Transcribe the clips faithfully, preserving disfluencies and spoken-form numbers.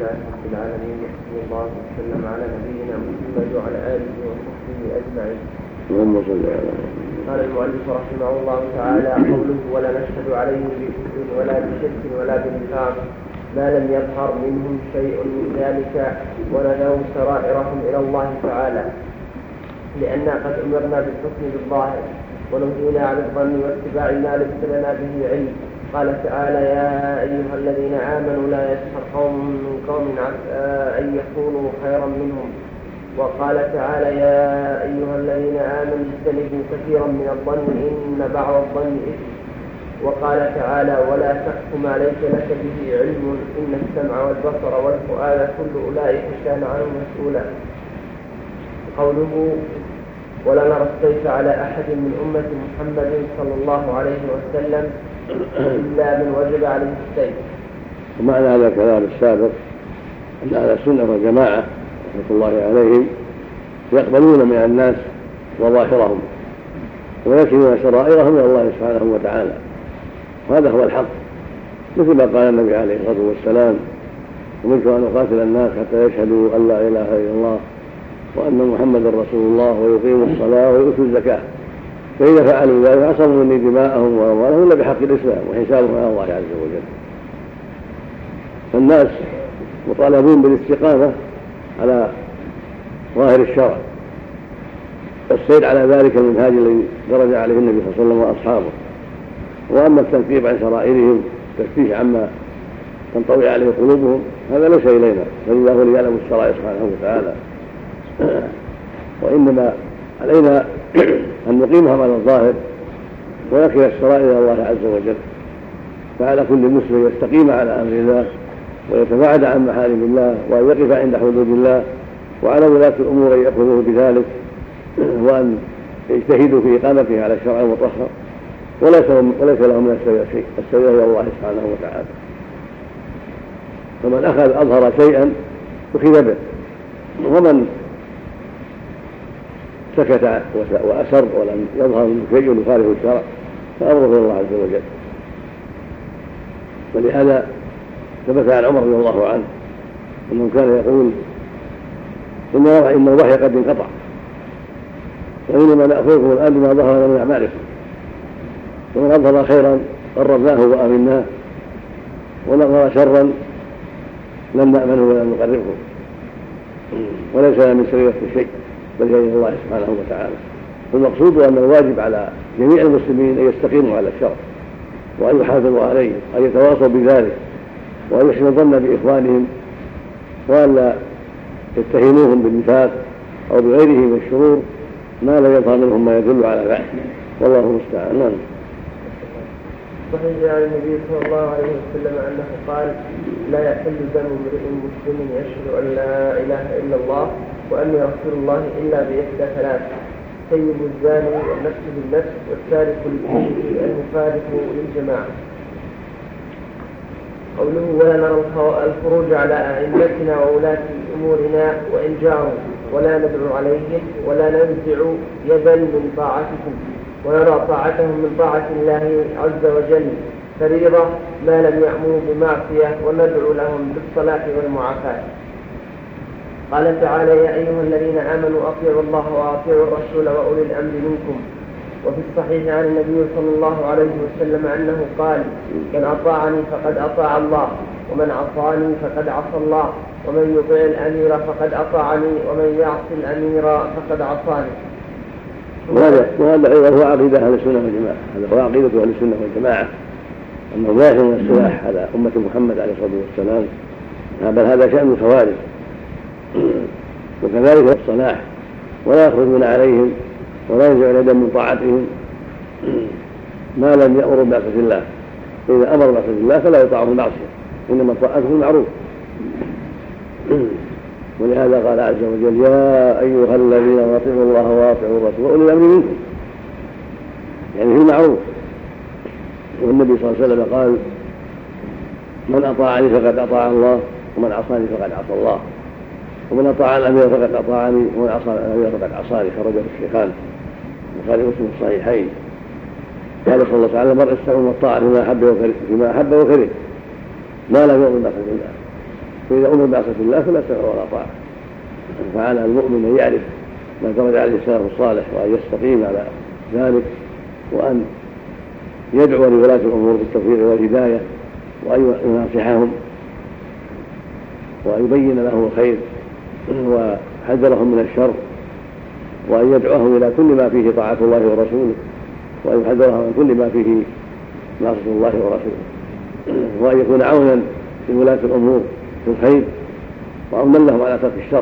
لله رب العالمين وصلى الله وسلم على نبينا محمد وعلى آله وصحبه أجمعين. اللهم صل على محمد. قال المؤلف رحمه الله تعالى: قوله ولا نشهد عليه بكفر ولا بشرك ولا بنفاق ما لم يظهر منهم شيء من ذلك ونذروا سرائرهم إلى الله تعالى، لأننا قد أمرنا بالحكم بالظاهر ونهينا عن الظن واتباع ما ليس لنا به علم. قال تعالى: يا أيها الذين آمنوا لا يسخر قوم من قوم عسى أن يكونوا خيرا منهم. وقال تعالى: يا أيها الذين آمنوا اجتنبوا كثيرا من الظن إن بعض الظن إثم. وقال تعالى: ولا تقف ما ليس لك به علم إن السمع والبصر والفؤاد كل أولئك كان عنه مسؤولا. قوله ولا نرى السيف على أحد من أمة محمد صلى الله عليه وسلم إلا من وجب عليه السيف. ومعنى هذا الكلام السابق أن أهل السنة والجماعة رحمة الله عليهم يقبلون من الناس وظاهرهم ويكشفون سرائرهم إلى الله سبحانه وتعالى، وهذا هو الحق، مثل ما قال النبي عليه الصلاة والسلام: أمرت أن أقاتل الناس حتى يشهدوا أن لا إله إلا الله وأن محمدا رسول الله ويقيموا الصلاة ويؤتوا الزكاة، فإذا فعلوا ذلك عصموا مني دماءهم وأموالهم إلا بحق الإسلام وحسابهم على الله عز وجل. فالناس مطالبون بالاستقامة على ظاهر الشرع والسير على ذلك المنهاج الذي درج عليه النبي صلى الله عليه وسلم وأصحابه. وأما التنقيب عن سرائرهم تفتيش عما تنطوي عليه قلوبهم هذا ليس إلينا، فلله هو يعلم السرائر سبحانه وتعالى. وإنما علينا أن نقيمهم على الظاهر ونكل السرائر إلى الله عز وجل. فعلى كل مسلم يستقيم على أمر الله ويتباعد عن محارم الله وأن يقف عند حدود الله، وعلى ولاة الأمور أن يأخذوه بذلك وأن يجتهدوا في إقامته على الشرع المطهر، وليس لهم من السبيل شيء، السبيل إلى الله سبحانه وتعالى. فمن أخذ أظهر شيئا أخذ به، ومن سكت وأسر ولم يظهر منه شيء يخالف الشرع فأمره إلى الله عز وجل. ولهذا ثبت عن عمر رضي الله عنه أنه كان يقول: إن الوحي قد انقطع وإنما نأخذكم الآن بما ظهر من أعمالكم، ومن أظهر خيرا قربناه وآمناه، ومن أظهر شرا لم نأمنه ولم نقربه، وليس لنا من سريرة شيء بل إلى الله سبحانه وتعالى. فالمقصود أن الواجب على جميع المسلمين أن يستقيموا على الشرع وأن يحافظوا عليه وأن يتواصوا بذلك وأن يحسنوا الظن بإخوانهم وأن لا يتهموهم بالنفاق أو بغيره من الشرور ما لا يظهر منهم ما يدل على ذلك، والله المستعان. نعم. صحيح عن النبي صلى الله عليه وسلم أنه قال: لا يحل دم امرئ مسلم يشهد أن لا إله إلا الله وأني رسول الله إلا بإحدى ثلاث: سيد الزاني والنفس بالنفس والتارك لدينه المفارق للجماعة. قوله ولا نرى الخروج على أئمتنا وولاة أمورنا وإن جاروا ولا ندعو عليهم ولا ننزع يدا من طاعتكم ونرى طاعتهم من طاعة الله عز وجل فريضة ما لم يأمروا بمعصية وندعو لهم بالصلاح والمعافاة. قال تعالى: يا أيها الذين آمنوا أطيعوا الله وأطيعوا الرسول وأولي الأمر منكم. وفي الصحيح عن النبي صلى الله عليه وسلم أنه قال: من أطاعني فقد أطاع الله ومن عصاني فقد عصى الله ومن يطيع الأمير فقد أطاعني ومن يعصي الأمير فقد عصاني. وهذا وهذا هو عقيدة أهل السنة والجماعة، هذا هو عقيدة أهل السنة والجماعة، أنه لا يحل السلاح على أمة محمد عليه الصلاة والسلام، بل هذا شأن الخوارج، وكذلك الصلاح، ولا يخرجون عليهم ولا ينزعون يدا من طاعتهم ما لم يأمروا بمعصية الله. فإذا أمر بمعصية الله فلا يطاعه المعصية، إنما طاعته المعروف. ولهذا قال عز وجل: يا أيها الذين أطيعوا الله وأطيعوا الرسول وأولي الأمر منكم، يعني في المعروف. والنبي صلى الله عليه وسلم قال: من أطاعني فقد أطاع الله ومن عصاني فقد عصى الله ومن أطاع الأمير فقد أطاعني ومن عصى الأمير فقد عصاني، خرجه الشيخان البخاري ومسلم الصحيحين. قال صلى الله عليه وسلم: المرء يستقيم الطاعة فيما أحب وكره فيما أحب وكره ما لم يؤمن بحكم الله. فإذا أمر بعصية الله فلا سمع ولا طاعة. فعلى المؤمن أن يعرف ما درج عليه السلف الصالح وأن يستقيم على ذلك، وأن يدعو لولاة الأمور بالتوفيق والهداية، وأن يناصحهم وأن يبين لهم الخير ويحذرهم من الشر، وأن يدعوهم إلى كل ما فيه طاعة الله ورسوله، وأن يحذرهم من كل ما فيه معصية الله ورسوله، وأن يكون عونا لولاة الأمور في الخير وعونا لهم على ترك الشر،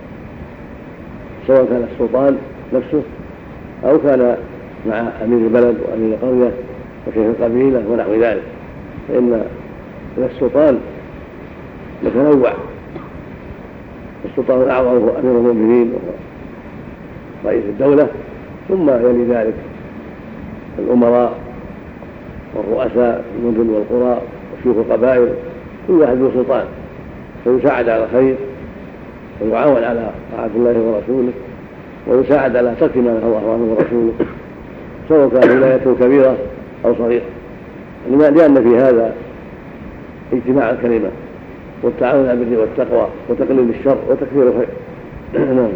سواء كان السلطان نفسه أو كان مع أمير البلد وأمير القرية وشيخ القبيلة ونحو ذلك. فإن السلطان يتنوع، السلطان الأعظم هو أمير المؤمنين ورئيس الدولة، ثم يلي ذلك الأمراء والرؤساء المدن والقرى وشيوخ القبائل، كل واحد له سلطان، فيساعد على الخير ويعاون على طاعة الله ورسوله، ويساعد على ترك ما نهى الله عنه ورسوله، سواء كانت ولايته كبيرة أو صغيرة، لأن في هذا اجتماع الكلمة والتعاون على البر والتقوى وتقليل الشر وتكثير الخير. نعم.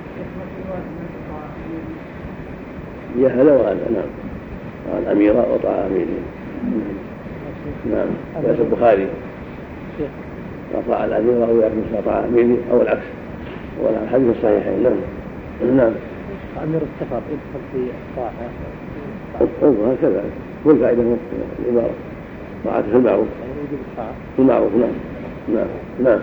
يا هذا وهذا. نعم. عن أميرة وطاعة أميرين. نعم. رواية البخاري أطاع الأميرة أو يأكل أطاع أميري أو العكس، ولا الحديث الصحيحين. نعم. نعم. أمير السفر يدخل في الطاعة. أوه هكذا كل فائدة من الإمارة طاعة في المعروف. في المعروف. نعم. نعم. نعم.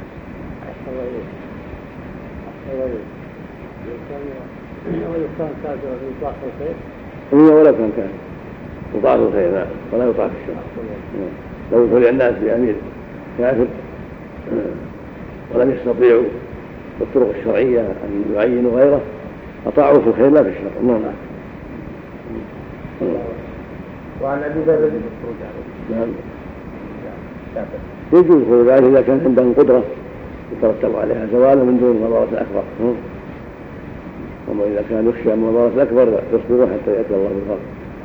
ويكون كافرا يطاع في الخير. إيه ولا كان كافر يطاع في الخير. نعم. ولا يطاع في الشر. لو يدخل الناس بأمير كافر ولم يستطيعوا بالطرق الشرعية أن يعينوا غيره أطاعوا في الخير لا في الشر. نعم. وعن أبي ذر. نعم. يجوز خروج عنه إذا كان عندهم قدرة يترتب عليها زوالا من دون مضارة الأكبر، أما إذا كان يخشى من مضارة الأكبر يصبروا حتى يأتي الله بالفضل.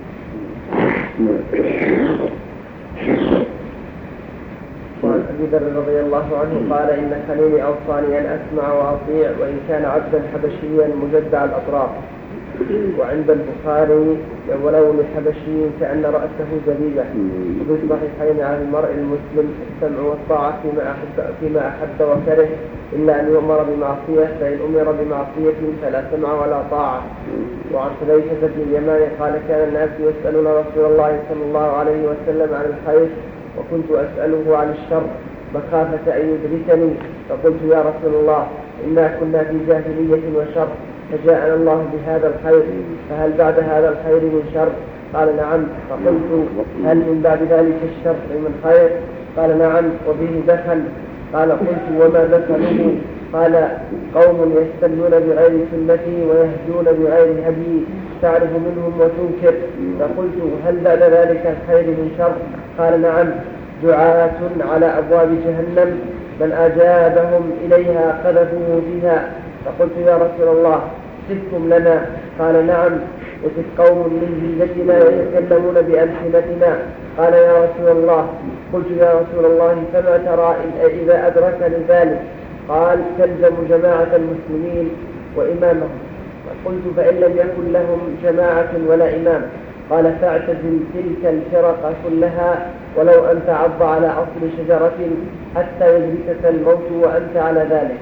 وعن أبي ذر رضي الله عنه قال إن خليلي أوصاني أن أسمع وأطيع وإن كان عبدا حبشيا مجدع الأطراف. وعند البخاري ولو لحبشي كأن رأسه زبيبة. وفي الصحيحين عن المرء المسلم السمع والطاعة فيما أحب, فيما أحب وكره إلا أن يؤمر بمعصية، فإن أمر بمعصية فلا سمع ولا طاعة. وعن حذيفة بن اليمان قال كان الناس يسألون رسول الله صلى الله عليه وسلم عن الخير وكنت أسأله عن الشر مخافة أن يدركني، فقلت يا رسول الله إنا كنا في جاهلية وشر فجاءنا الله بهذا الخير، فهل بعد هذا الخير من شر؟ قال نعم. فقلت هل من بعد ذلك الشر من خير؟ قال نعم وبه دخل. قال قلت وما دخله؟ قال قوم يستنون بغير سنتي ويهدون بغير هدي تعرف منهم وتنكر. فقلت هل بعد ذلك الخير من شر؟ قال نعم دعاة على أبواب جهنم من أجابهم إليها قذفوه فيها. فقلت يا رسول الله صفكم لنا؟ قال نعم وصف قوم من جلدتنا يتكلمون بألسنتنا. قال يا رسول الله. قلت يا رسول الله فما ترى إذا أدركني ذلك؟ قال تلزم جماعة المسلمين وإمامهم. قلت فإن لم يكن لهم جماعة ولا إمام؟ قال فاعتزل تلك الفرق كلها ولو أن تعض على أصل شجرة حتى يدركك الموت وأنت على ذلك.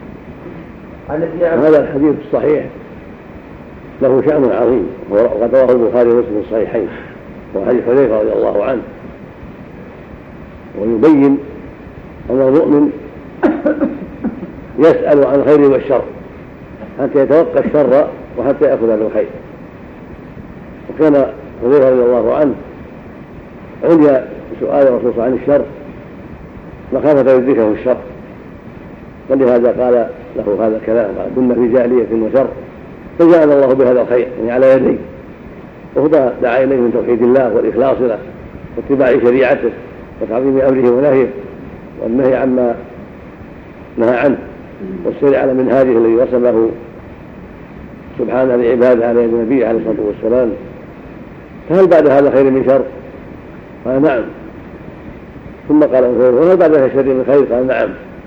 هذا الحديث الصحيح له شأن عظيم وقد رواه البخاري ومسلم في الصحيحين، وحديث حذيفة رضي الله عنه، ويبين أن المؤمن يسأل عن الخير والشر حتى يتوقع الشر وحتى يأخذ له الخير. وكان حذيفة رضي الله عنه عليا سؤال الرسول عن الشر مخافة يدركه الشر، فلهذا قال له هذا الكلام، قال كنا في جاهلية وشر فجعل الله بهذا الخير يعني على يديه، وهو دعا إليه من توحيد الله والإخلاص له واتباع شريعته وتعظيم أمره ونهيه والنهي عما نهى عنه والسير على منهاجه الذي رسمه سبحانه لعباده على يد النبي عليه الصلاة والسلام. فهل بعد هذا خير من شر؟ قال نعم. ثم قال وهل بعد هذا شر من خير؟ قال نعم.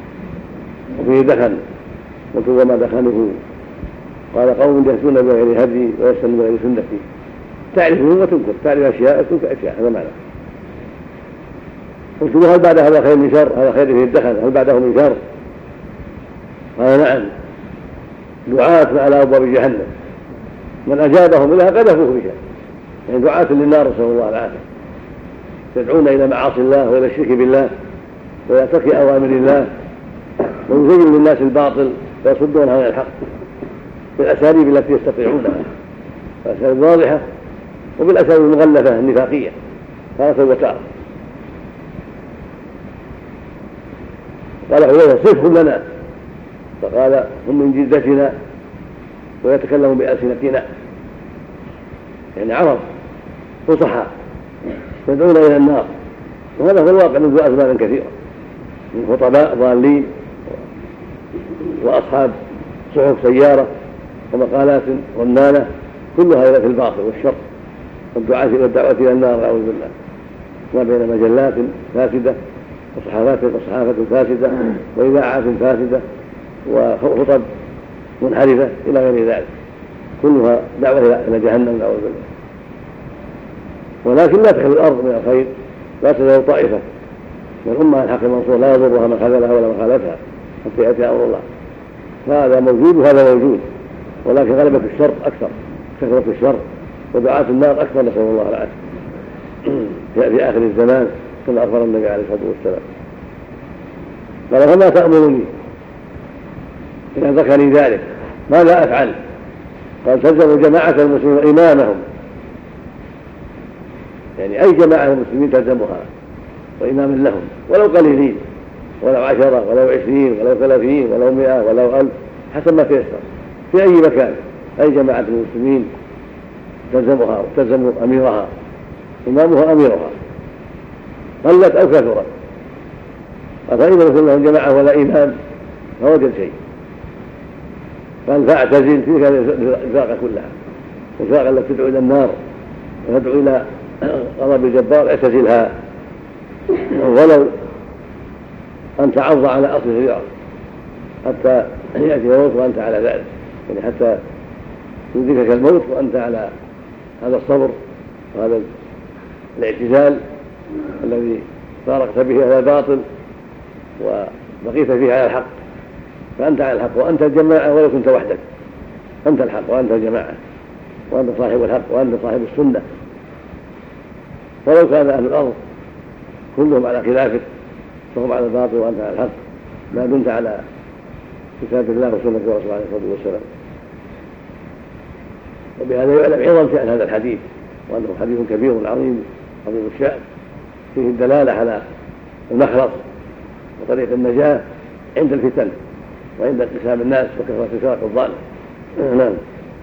وفيه دخن قلت وما دخنه؟ قال قوم يهدون بغير هدي ويستنون بغير سنتي. تعرفهم وتنكر، تعرف اشياء وتنكر اشياء، هذا معنى. قلت هل بعد هذا خير من شر؟ هذا خير فيه الدخن، هل بعده من شر؟ قال نعم، دعاة على ابواب جهنم من اجابهم اليها قذفوه بها، يعني دعاة للنار نسأل الله العافية، يدعون الى معاصي الله والى الشرك بالله والى ترك اوامر الله ويزين للناس الباطل ويصدون عن الحق بالاساليب التي يستطيعونها، الاساليب واضحه وبالاساليب المغلفه النفاقيه تارة وتارة. قال حذيفة صفهم لنا، فقال هم من جلدتنا ويتكلمون بألسنتنا، يعني عرب فصحاء يدعون إلى النار، وهذا هو الواقع منذ أزمان كثيرة من خطباء ضالين وأصحاب صحف سيارة ومقالات رنانة كلها في الباطل والشر والدعوة إلى النار نعوذ بالله، ما بين مجلات فاسدة وصحافات وصحافة فاسدة وإذاعات فاسدة وخطب منحرفة إلى غير ذلك، كلها دعوة إلى جهنم نعوذ بالله. ولكن لا تخلو الأرض من الخير، لا تزال طائفة من الأمة الحق المنصور لا يضرها من خذلها ولا من خالفها حتى يأتي أمر الله، فهذا موجود وهذا موجود، ولكن غلبة الشر أكثر، كثرة الشر ودعاة النار أكثر نسأل الله العافية في آخر الزمان كما أخبر النبي عليه الصلاة والسلام. قال فما تأمرني إذا ذكرني ذلك ماذا أفعل؟ قال تلزم جماعة المسلمين إمامهم، يعني أي جماعة المسلمين تلزمها وإماما لهم ولو قليلين ولو عشرة ولو عشرين ولو ثلاثين ولو مئة ولو ألف حسب ما تيسر في أي مكان، أي جماعة المسلمين تلزمها وتلزم أميرها، إمامها أميرها قلت أو كثرت. فإذا يكون لهم جماعة ولا إمام فوجد شيء، فاعتزل تلك الفرقة كلها، الفرقة التي تدعو إلى النار وتدعو إلى غضب الجبار اعتزلها ولو أن تعض على أصل شجرة حتى يأتي الموت وأنت على ذلك، يعني حتى يدركك الموت وأنت على هذا الصبر وهذا الاعتزال الذي فارقت به على الباطل وبقيت فيه على الحق، فأنت على الحق وأنت الجماعة ولو كنت وحدك، أنت الحق وأنت الجماعة وأنت صاحب الحق وأنت صاحب السنة، ولو كان أهل الأرض كلهم على خلافك فهم على الباطل وأنت على الحق ما دمت على كتاب الله وسنة رسوله عليه الصلاة والسلام. وبهذا يعلم عظم شأن هذا الحديث وأنه حديث كبير عظيم عظيم الشأن فيه الدلالة على المخلص وطريق النجاة عند الفتن وعند انقسام الناس وكثرة الفرق الضالة. نعم.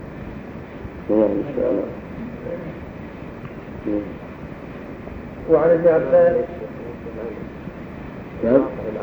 وعن ابن عباس نعم.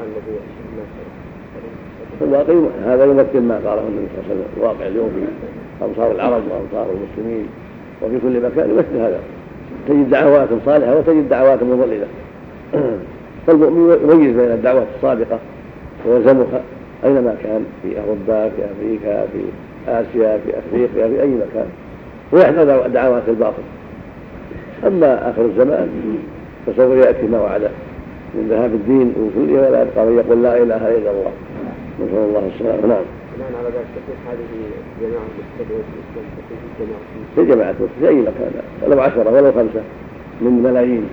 الواقع هذا يمثل ما قاله النبي صلى الله عليه وسلم، الواقع اليوم في أمصار العرب وأمصار المسلمين وفي كل مكان يمثل هذا، تجد دعوات صالحة وتجد دعوات مضللة، فالمؤمن يميز بين الدعوات الصادقة ويلزمها أينما كان في أوروبا في أمريكا في آسيا في أفريقيا في أي مكان، ويحذر دعوات الباطل. أما آخر الزمان فسوف يأتي ما وعده من ذهاب الدين وكله ولا يبقى من يقول لا إله إلا الله، نسأل الله السلامة. نعم. على ذلك تكون هذه جماعة مستدعية في الإسلام تكون في جماعة في جماعة في أي مكان ولو عشرة ولو خمسة من ملايين.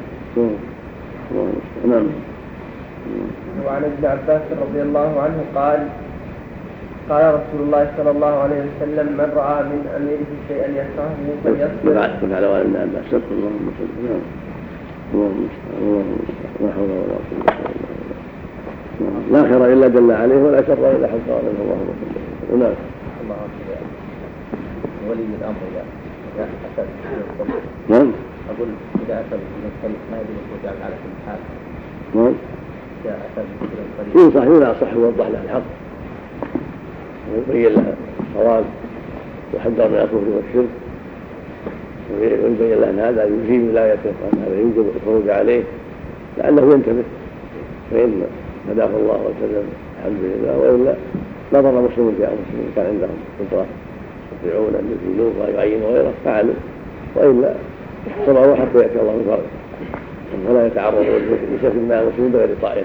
نعم. وعن ابن عباس رضي الله عنه قال قال رسول الله صلى الله عليه وسلم من رأى من أميره شيئا يكرهه فليصبر. بعد على وعلى ابن عباس صدق الله وسلم. اللهم اللهم لا حول ولا قوة إلا بالله. لا خير إلا دل عليه ولا شر إلا حصى عليه. اللهم صل وسلم. نعم. الله أكبر. ولي الأمر يا يا أسد. نعم. أقول إذا أسد من الطريق ما يدري يجعل على كل حال. نعم. إذا أسد من الطريق. ينصح ينصح ويوضح له الحق ويبين له الصواب ويحذر من الكفر والشرك ويبين له أن هذا يجيب ولايته وأن هذا يوجب الخروج عليه لعله ينتبه، فإن هداه الله وسلم الحمد لله. وإلا نظر المسلمون في أنفسهم كان عندهم قدرة يستطيعون أن يزيلوه ويعينوا غيره فعلوا، وإلا صنعوا حتى يأتي الله من فضله فلا يتعرضوا لشرك مع المسلمين بغير طائر.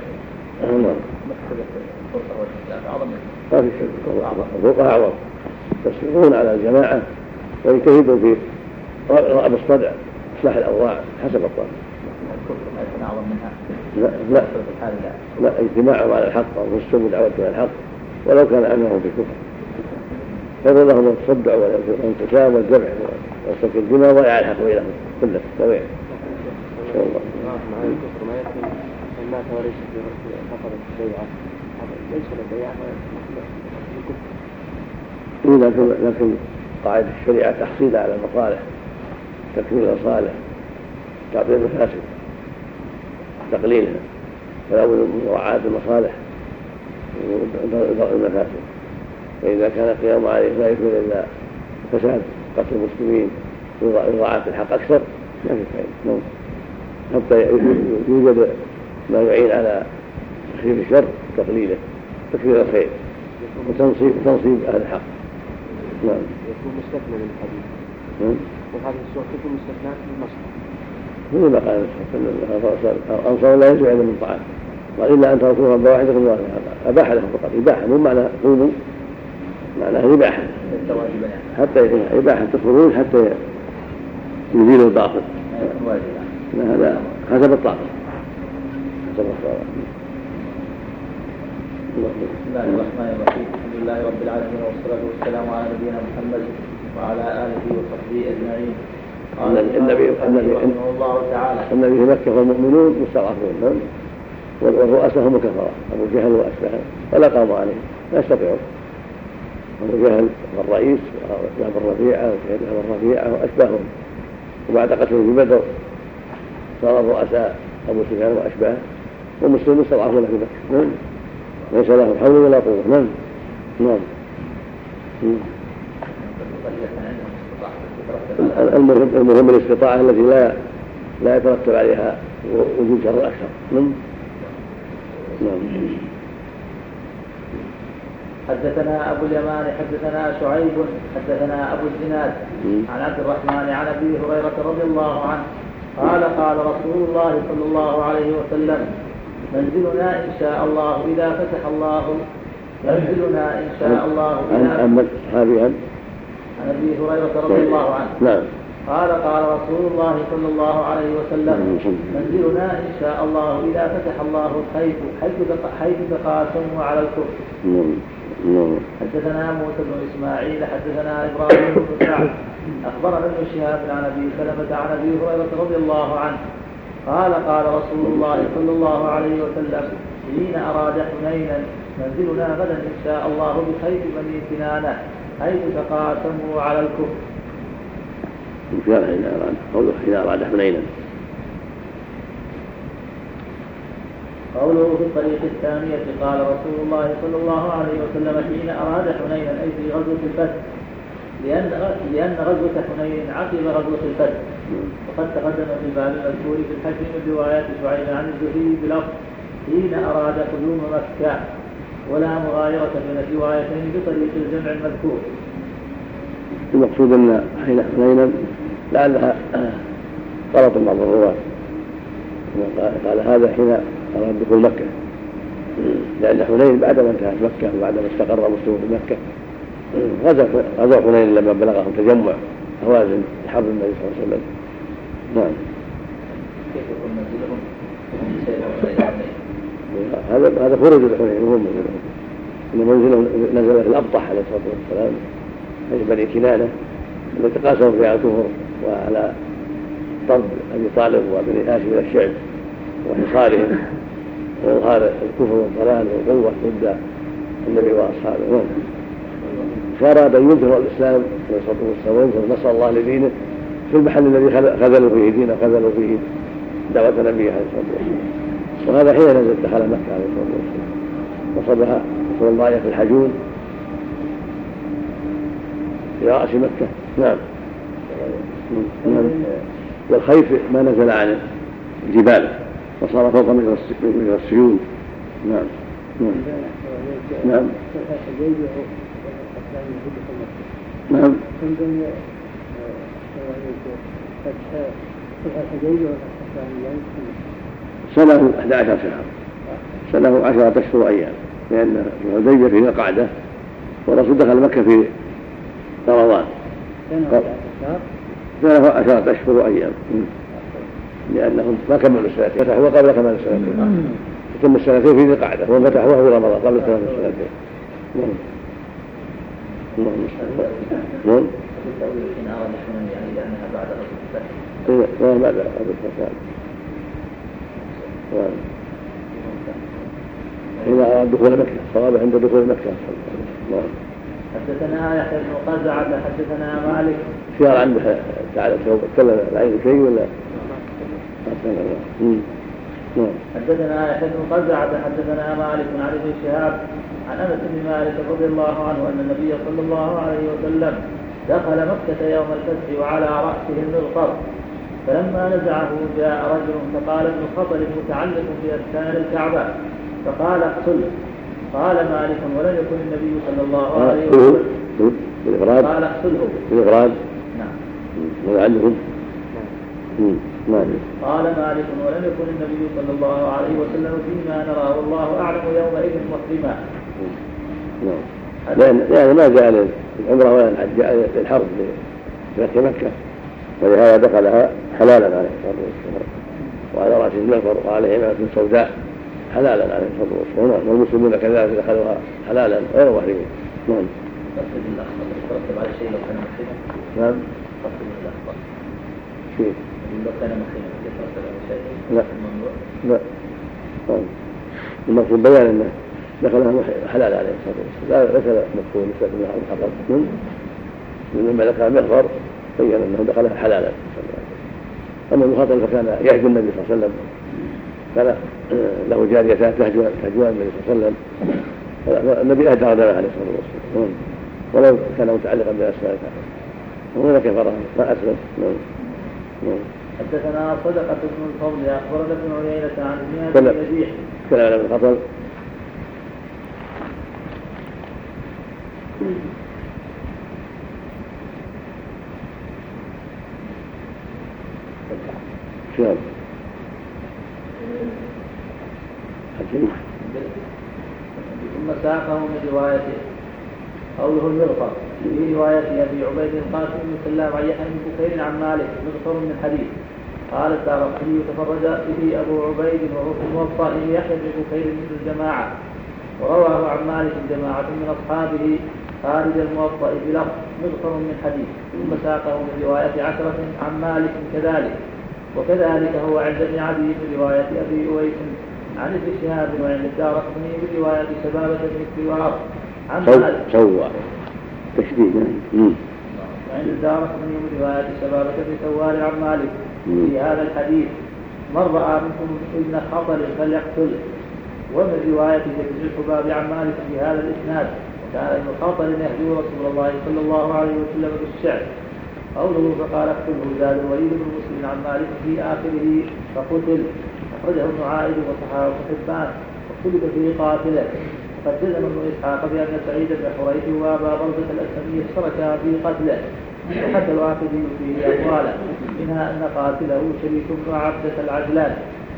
ما في شك الفرقة أعظم، يصبرون على الجماعة ويجتهدوا في رأب الصدع إصلاح الأوضاع حسب الطاقة. لا لا لا اجتماعهم على الحق والرسل ودعوتهم على الحق ولو كان عنهم في كفر، فإذا لهم التصدع والانتساب والذبح وسفك الدماء وضياع الحق بينهم كله سواء. مع الكفر ما يكفي أن مات وليس في خطر البيعة، ليس البيعة لكن لكن قاعدة الشريعة تحصيل على المصالح، تكميل المصالح، تعطيل المفاسد، تقليلها، فلا بد من مراعاة المصالح ودرء المفاسد. فإذا كان القيام عليه لا يكون إلا فساد قتل المسلمين وإضاعة الحق أكثر ما في فائدة، حتى يوجد ما يعين على تخفيف الشر تقليله، تكثير الخير وتنصيب تنصيب أهل الحق. نعم. يكون مستثنى من الحديث. نعم. وهذه السورة تكون مستثنى من المصدر. مثل ما قال أنصار لا يجوع من طعام، قال إلا أن تركوها بواحدكم أباح لهم فقط إباحة، مو معنى قوموا معناها إباحة حتى إباحة الخروج حتى يزيلوا الباطل. هذا حسب الطاقة حسب الطاقة. بسم الله الرحمن الرحيم. الحمد لله رب العالمين والصلاة والسلام على نبينا محمد وعلى آله وصحبه أجمعين. قال النبي رحمه الله تعالى النبي في مكة والمؤمنون مستضعفون والرؤساء هم كفرة أبو جهل وأشباهه ولا قاموا عليه لا يستطيعون. أبو جهل والرئيس وأبو الربيعة وشهيد أبو الربيعة وأشباههم، وبعد قتله في بدر صار الرؤساء أبو سفيان وأشباهه والمسلمون مستضعفون في مكة. نعم. ليس لهم حول ولا قوة. نعم. نعم. المهم المهم الاستطاعة التي لا لا يترتب عليها وجود شر أكثر. نعم. نعم. حدثنا أبو اليمان حدثنا شعيب حدثنا أبو الزناد عن عبد الرحمن عن أبي هريرة رضي الله عنه قال قال رسول الله صلى الله عليه وسلم منزلنا إن شاء الله إذا فتح الله منزلنا إن شاء الله إذا عن صحابي عن أبي هريرة رضي الله عنه نعم قال قال رسول الله صلى الله عليه وسلم منزلنا إن شاء الله إذا فتح الله الحيث حيث تقاسموا على الكفر. حدثنا موسى بن إسماعيل حدثنا إبراهيم بن سعد أخبرنا ابن شهاب عن أبي سلمة عن أبي هريرة رضي الله عنه قال قال رسول الله صلى الله عليه وسلم حين أراد حنينا منزلنا غدا إن شاء الله بخيف بني كنانة حيث تقاسموا على الكفر. حين أراد قوله حين أراد حنينا. قوله في الطريق الثانية قال رسول الله صلى الله عليه وسلم حين أراد حنينا أي في غزوة الفتح لأن لأن غزوة حنين عقب غزوة الفتح. وقد تقدم في الباب المذكور في الحج من روايات شعيب عن الزهري بلفظ حين أراد قدوم مكة ولا مغايرة بين الروايتين بطريق الجمع المذكور. المقصود أن حين حنينا لعلها غلط بعض الرواة قال هذا حين أراد دخول مكة، لأن حنين بعدما انتهت مكة وبعدما استقر المسلمون في مكة غزا حنين لما بلغهم تجمع هوازن حرب النبي صلى الله عليه وسلم. نعم. هذا هذا خروج الحنين وهم منزلهم، إن منزله نزل في الأبطح عليه الصلاة والسلام أي بني كنانة التي تقاسموا فيها الكفر وعلى طرد أبي طالب وبني هاشم إلى الشعب وحصارهم وإظهار الكفر والضلال والقوة ضد النبي وأصحابه. فأراد أن يظهر الإسلام عليه الصلاة والسلام ويظهر نصر الله لدينه في المحل الذي خذلوا فيه دينه خذلوا فيه دعوة نبيه عليه الصلاة والسلام. وهذا حين نزل دخل مكة عليه الصلاة والسلام وصبها رسول الله في الحجون في رأس مكة. نعم. والخيف ما نزل عن الجبال وصار فوق من السيول. نعم. نعم. نعم. سنة أحد عشر شهر، سنة عشرة أشهر أيام، لأن الحديبية في القعدة والرسول دخل مكة في رمضان. سنة عشرة أشهر وأيام، لأنهم ما كملوا السنتين، فتحوا قبل كمال السنتين، ثم السنتين في ذي القعدة وفتحوا في رمضان قبل كمال السنتين. نعم. نعم. بعد الفتح. إذا أراد دخول مكة، صواب عند دخول مكة. نعم. حدثنا يحيى بن قزعة حدثنا مالك. سيار عنده تعالى تكلم العين شيء ولا؟ حدثنا يحيى بن قزعة حدثنا مالك عن ابن شهاب عن انس بن مالك رضي الله عنه ان النبي صلى الله عليه وسلم دخل مكة يوم الفتح وعلى رأسه المغفر، فلما نزعه جاء رجل فقال ابن خطل متعلق بأركان الكعبة فقال اقتله. قال مالك ولم يكن النبي صلى الله عليه وسلم بالإفراد قال اقتله بالإفراد. نعم. ولعلهم قال مالك ولم يكن النبي صلى الله عليه وسلم فيما نرى والله أعلم يومئذ محرما. نعم. لأن ما جاء للعمرة ولا الحج، جاء للحرب لفتح مكة، ولهذا دخلها حلالا عليه الصلاة والسلام، وعلى رأس المغفر وعليه عمامة سوداء حلالا عليه الصلاة والسلام، والمسلمون كذلك دخلوها حلالا غير محرمين. نعم. ترتب على الشيء لو كان محرما. نعم. ترتب الأخبار. شيء. لو كان محرما يترتب على شيء. لا. لا. نعم. المقصود بيان أنه دخلها حلال عليه الصلاة والسلام، لا ليس مفهوم مثل ما حصل. لما دخل مغفر بين أنه دخلها حلالا. أما المخاطب فكان يهجو النبي صلى الله عليه وسلم، كان له جاريتان تهجوان النبي صلى الله عليه وسلم، النبي أهدى غداها عليه الصلاة والسلام، ولو كان متعلقا بأسماء هنا كفرها ما أسلم. حدثنا صدقة بن الفضل أخبرنا ابن عيينة عن ابن أبي نجيح كلام ابن الخطل. شاب حكيم. ثم ساقه من روايته قوله المغفر في رواية أبي عبيد القاسم بن سلام عن يحيى بن بكير عن مالك مغفر من حديث. قال الدارقطني تفرد به أبو عبيد وفي الموطأ يحيى بن بكير من الجماعة، ورواه عن مالك جماعة من أصحابه خارج الموطأ بلفظ مغفر من حديث. ثم ساقه من رواية عشرة عن مالك كذلك، وكذلك هو عند ابن عدي في رواية أبي أويس عن ابن شهاب وعند الدارقطني برواية شبابة بن السوار عن مالك سوى تشديد وعند الدارقطني برواية شبابة بن سوار عن مالك في هذا الحديث من رأى منكم ابن خطل فليقتل. ومن رواية ابن الحباب عن مالك في هذا الإسناد كان ابن خطل يهجو رسول الله صلى الله عليه وسلم بالشعر. قوله فقال اقتله زاد الوليد بن مسلم عن مالك في آخره فقتل، أخرجه ابن عائد وصححه ابن حبان واختلف في قاتله. وقد جزم ابن إسحاق بأن سعيد بن حريث وأبا برزة الأسلمي اشتركا في قتله، وحتى الواقدي فيه أقوالا منها أن قاتله شريك بن عبدة العجلان،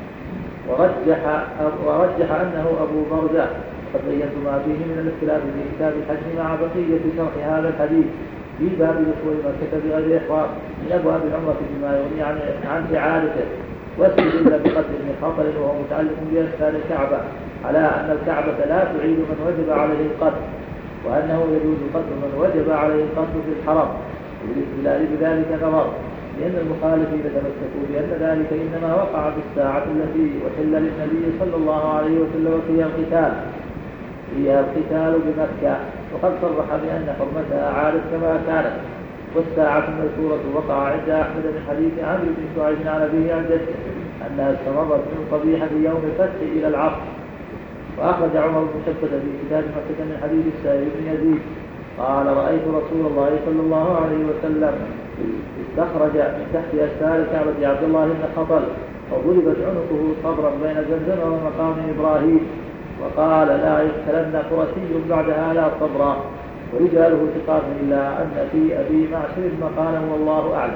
ورجح ورجح أنه أبو برزة. قد بينت ما فيه من الاختلاف في كتاب الحج مع بقية شرح هذا الحديث في باب دخول مكة بغير إحرام من أبواب العمرة بما يغني عن عن إعادته، واستدل بقتل ابن خطل وهو متعلق بأسفل الكعبة على أن الكعبة لا تعيد من وجب عليه القتل، وأنه يجوز قتل من وجب عليه القتل في الحرم، والاستدلال بذلك نظر، لأن المخالفين تمسكوا بأن ذلك إنما وقع في الساعة التي أحل للنبي صلى الله عليه وسلم فيها القتال فيها القتال بمكة، وقد صرح بأن حرمتها عادت كما كانت. والساعة المذكورة وقع عند أحمد من حديث عمرو بن شعيب عن أبيه عن جده أنها استمرت من قبيحة في يوم الفتح إلى العصر. وأخرج عمر بن شبة في كتاب مكة من حديث السائب بن يزيد قال رأيت رسول الله صلى الله عليه وسلم استخرج من تحت أستار الكعبة عبد الله بن خطل وضربت عنقه صبرا بين زمزم ومقام إبراهيم، وقال لا يقتلن قرشي بعد هذا صبرا، ورجاله ثقات إلا أن في أبي معشر مقالا والله أعلم.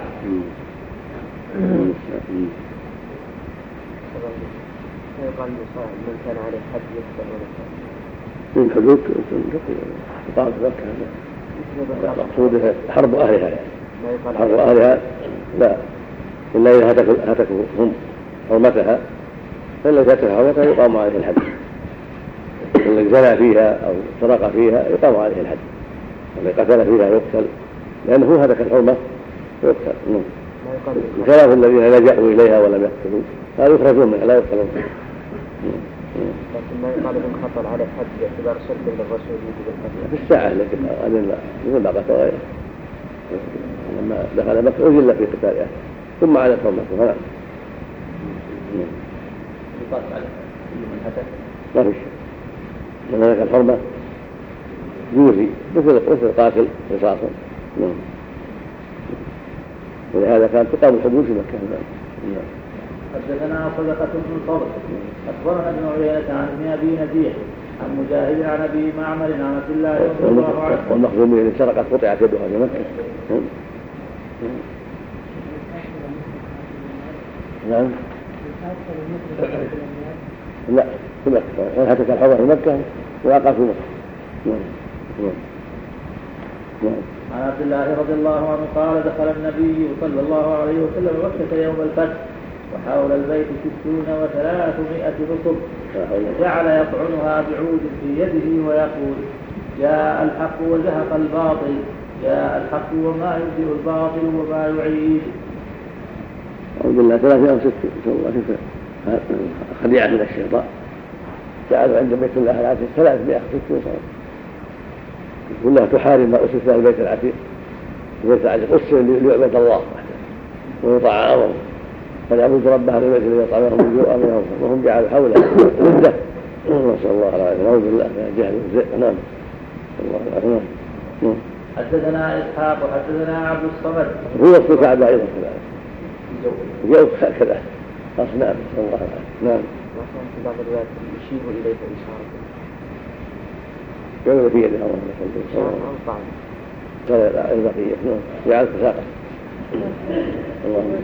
يقال من كان عليه حد يقتل ولا من حدود تقام في مكة مقصودها حرب أهلها يعني. حرب أهلها لا إلا إذا هتكوا هم حرمتها، فإلا جاءتها حرمتها يقام عليه الحد، والذي زنى فيها أو سرق فيها يقام عليه الحد، والذي قتل فيها يقتل لأنه هتك الحرمة يقتل. بخلاف الذين لجأوا إليها ولم يقتلوا هذا يخرجون منها لا يقتلون. لكن ما يقال من خطر على حد باعتبار سلب للرسول في الساعة، لكن أذن لا يقول لا قتل غيره. لما دخل مكة أذل في قتالها ثم على حرمته فلا ما في شيء، لأن هناك الحرمة جوزي مثل مثل قاتل قصاصا. نعم. ولهذا كانت تقام الحدود في مكة. نعم. حدثنا صدقة بن الفضل أخبرنا ابن عيينة عن ابن أبي نجيح عن مجاهد عن أبي معمر عن عبد الله رضي الله عنه والمخزومية التي سرقت قطعت يدها في مكة. نعم. لا في مكة هتك الحرمة في مكة وقع في مكة. نعم. نعم. عن عبد الله رضي الله عنه قال دخل النبي صلى الله عليه وسلم مكة يوم الفتح وحول البيت ستون وثلاثمائة نصب، جعل يطعنها بعود في يده ويقول جاء الحق وزهق الباطل، جاء الحق وما يبدئ الباطل وما يعيد. أعوذ بالله ثلاثة أو ستة خديعة من الشيطان، جعلوا عند بيت الله العتيق ثلاثمائة وستين صوت كلها تحارب ما أسس له البيت العتيق. البيت العتيق أسس ليعبد الله ويطاع أمره، فليعبد رب هذا البيت الذي يطعمهم من جوع ومن خوف وهم جعلوا حوله ردة. نسأل الله العافية. نعوذ بالله من الجهل والزيغ. نعم. الله العافية. حدثنا إسحاق وحدثنا عبد الصمد هو في الكعبة أيضا كذلك جوف هكذا أصنام. نسأل الله العافية. نعم. وكان في بعض الروايات يشير إليه إشارة جعل في يده الله نسأل الله ترى البقية. نعم. جعل فساقه. اللهم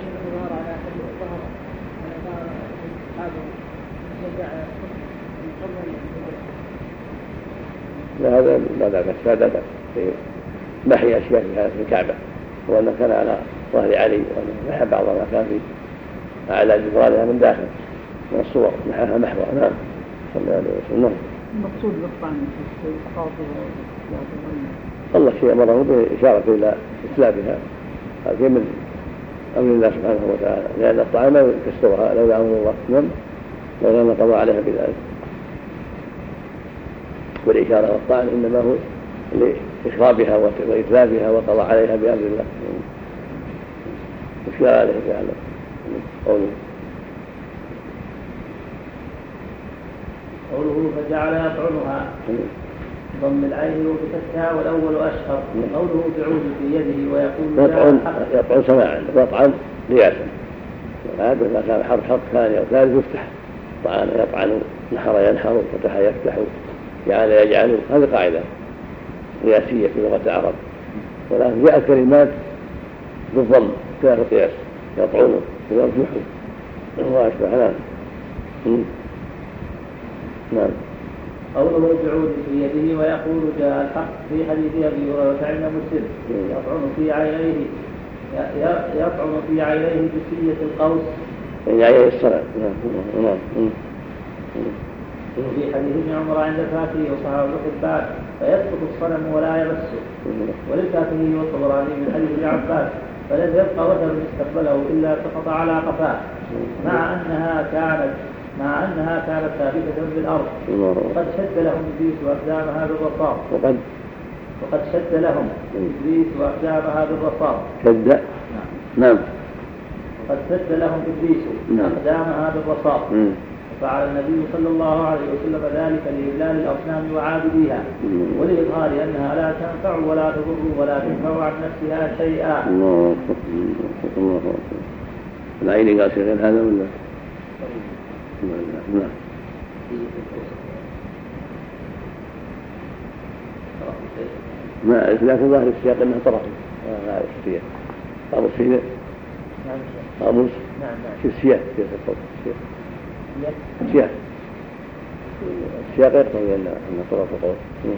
لا هذا لا ذاك السادة في محي أشياء في الكعبة، وأنه كان على ظهر علي وأنه محى بعض ما كان في أعلى جدرانها من داخل من الصور محاها محوى. نعم. صلى الله عليه وسلم. المقصود بالطعن في الخاطر الله شيء أمره بإشارة إلى إسلامها، هذا من أمر الله سبحانه وتعالى، لأن الطعام يكسرها لولا أمر الله نعم لولا أن قضى عليها بذلك. والإشارة والطعن إنما هو لإخرابها وإتلافها وقضى عليها بأمر الله. إشكال عليه فعلا قوله قوله فجعل يطعنها ضم العين وبفتحها والأول أشهر. قوله بعود في يده ويقول يطعن يطعن سماعا ويطعن قياسا، وهذا ما كان حرف حرف ثاني أو ثالث يفتح طعن يطعن نحر ينحر فتح يفتح جعل يجعل. هذه قاعدة قياسية في لغة العرب، ولكن جاءت كلمات بالضم كانت قياس يطعن ويرجح وأشبه. نعم. نعم. قوله بعود في يده ويقول جاء الحق في حديث أبي هريرة عند مسلم يطعن في عينيه يطعن في عينيه بسية القوس يعني عينيه الصلاة. نعم. وفي حديث ابن عمر عند الفاتحي وصحابه ابن حبان فيسقط الصنم ولا يمسه. وللفاتحي والطبراني من حديث ابن عباس فلم يبقى وثن استقبله إلا سقط على قفاه مع أنها كانت مع أنها كانت ثابتة بالأرض. وقد شد لهم إبليس وأقدامها بالرصاص وقد وقد شد لهم إبليس وأقدامها بالرصاص شد. نعم. نعم. وقد شد لهم إبليس وأقدامها بالرصاص. فعل النبي صلى الله عليه وسلم ذلك لإذلال الأصنام وعابديها ولإظهار أنها لا تنفع ولا تضر ولا تنفع عن نفسها شيئا. الله الله العين قال شيئا هذا ولا؟ نعم. ما أعرف، لكن ظاهر السياق أنها طرف ما أعرف السياق. قاموس فيه نعم قاموس نعم نعم في السياق كيف الطرف السياق السياق السياق يقتضي أن طرف القول.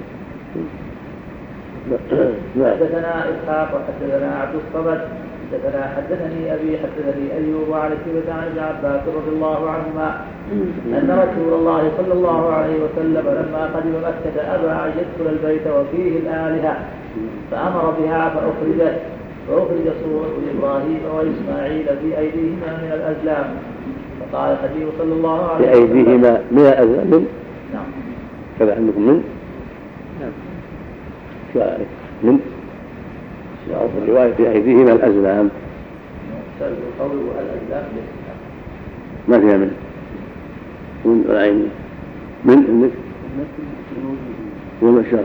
حدثنا إسحاق وحدثنا عبد الصمد حدثنا حدثني أبي حدثني أيوب عن كلمة عن ابن عباس رضي الله عنهما أن رسول الله صلى الله عليه وسلم لما قدم مكة أبى أن يدخل البيت وفيه الآلهة فأمر بها فأخرجت فأخرج صور إبراهيم وإسماعيل في أيديهما من الأزلام فقال النبي صلى الله عليه وسلم في أيديهما من الأزلام من نعم كذا عندكم من نعم شو عليك من في الرواية في أيديهما الأزلام قوله الأزلام ما فيها من من العين من منك والمشارة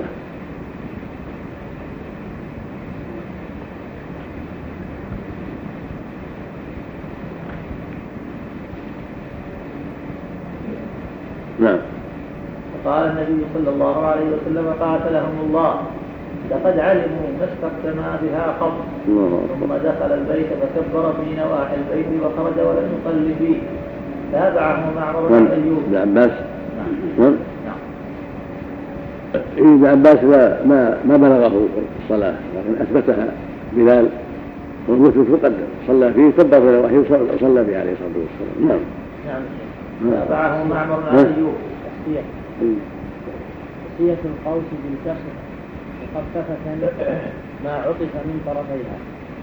نعم. فقال النبي صلى الله عليه وسلم قاتلهم الله لقد علموا ما استقدما بها قط ثم دخل البيت فكبر في نواحي البيت وخرج ولم يصلي فيه تابعه معمر بن أيوب. ابن عباس نعم نعم ابن عباس لا ما ما بلغه الصلاة لكن أثبتها بلال والمثبت مقدم صلى فيه كبر في نواحيه وصلى به عليه الصلاة والسلام. نعم نعم تابعه معمر بن أيوب. تسوية القوس بالكسر مخففة ما عطف من طرفيها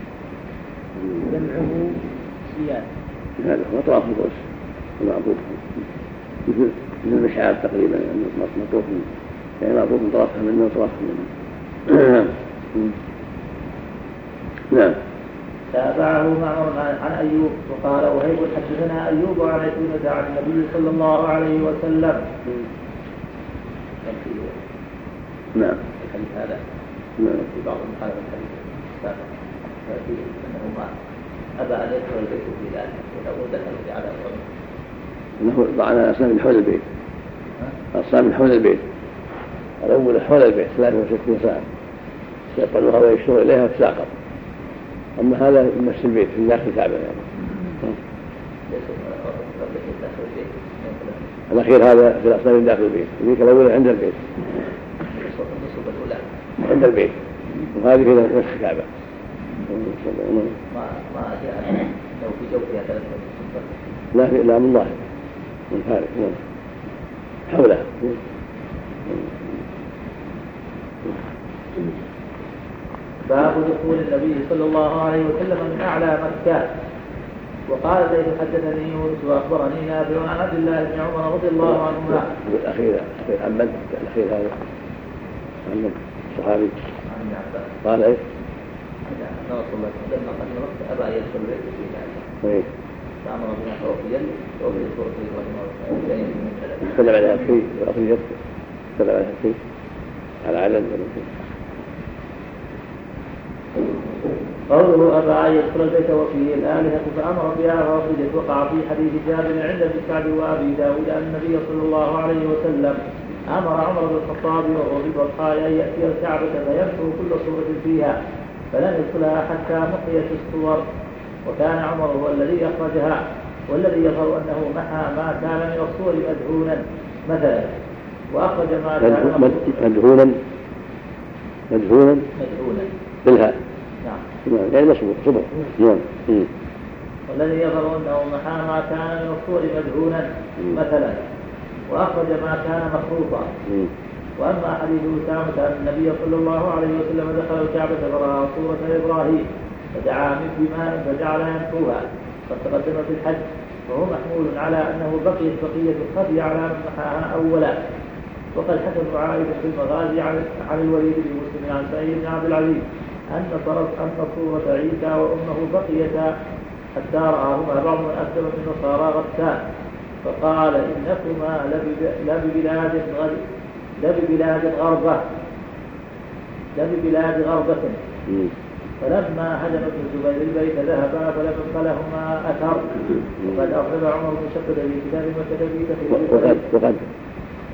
جمعه سياد هذا هو طرف القوس المعطوف مثل مثل المشعار تقريبا مطروف يعني معطوف من طرفها منه وطرفها منه. نعم. تابعه معمر عن أيوب وقال وهيب حدثنا أيوب عن عكرمة عن النبي صلى الله عليه وسلم. نعم. الحديث هذا نعم. في بعض المخالفة الحديث السابق فيه أنه ما أبى أن يدخل البيت في ذلك ولو دخل في عذاب ربه. أنه ضعنا أصنام من حول البيت. أصنام من حول البيت. الأول حول البيت ثلاثة وستين ساعة. يقبلها ويشتغل إليها وتساقط. أما هذا من نفس البيت في داخل الكعبة يعني. الأخير هذا في الأصنام داخل البيت. ذيك الأول عند البيت. عند البيت. وهذه في نفس الكعبة. ما ما جاء لو في جوفها ثلاثة. لا في لا من ظاهر من خارج نعم حولها. باب دخول النبي صلى الله عليه وسلم من أعلى مكة. وقال زيد حدثني يونس وأخبرني نافع عن عبد الله بن عمر رضي الله عنهما. الأخير محمد الأخير هذا محمد الصحابي قال إيش؟ أن رسول الله لما قدم مكة أبى أن يدخل البيت في ذلك. فأمر بها فوفي وفي سورة إبراهيم يتكلم على هالشيء وأخرجت يتكلم على هالشيء على علم. قوله أبى أن يدخل البيت وفيه الآلهة فأمر بها فأخرجت وقع في حديث جابر عند ابن سعد وأبي داود أن النبي صلى الله عليه وسلم أمر عمر بن الخطاب وهو بالبطحاء أن يأتي الكعبة فيمحو كل صورة فيها فلم يدخلها حتى محيت الصور وكان عمر هو الذي أخرجها والذي يظهر أنه محى ما كان من الصور مدهونا مثلا وأخرج ما كان مدهونا مدهونا مدهونا بالهاء نعم يعني مصبوغ صبغ نعم. والذي يظهر أنه محى ما كان من الصور مدهونا مثلا وأخرج ما كان مخروطا. وأما حديث أسامة أن النبي صلى الله عليه وسلم دخل الكعبة فرأى صورة إبراهيم فدعا من بماء فجعل يمحوها قد تقدم في الحج وهو محمول على أنه بقيت بقية الخفي على من محاها أولا. وقد حكم عائشة في المغازي عن الوليد بن مسلم عن سعيد بن عبد العزيز أن أن صورة عيسى وأمه بقيتا حتى رآهما بعض من أسلم من نصارى غسان فقال إنكما لببلاد غرب لببلاد غربة لببلاد غربة. فلما هدم ابن الزبير البيت ذهبا فلم يدخلهما أثر. وقد أخرج عمر بن شقد في كتاب مكة في تخريج وقد وقد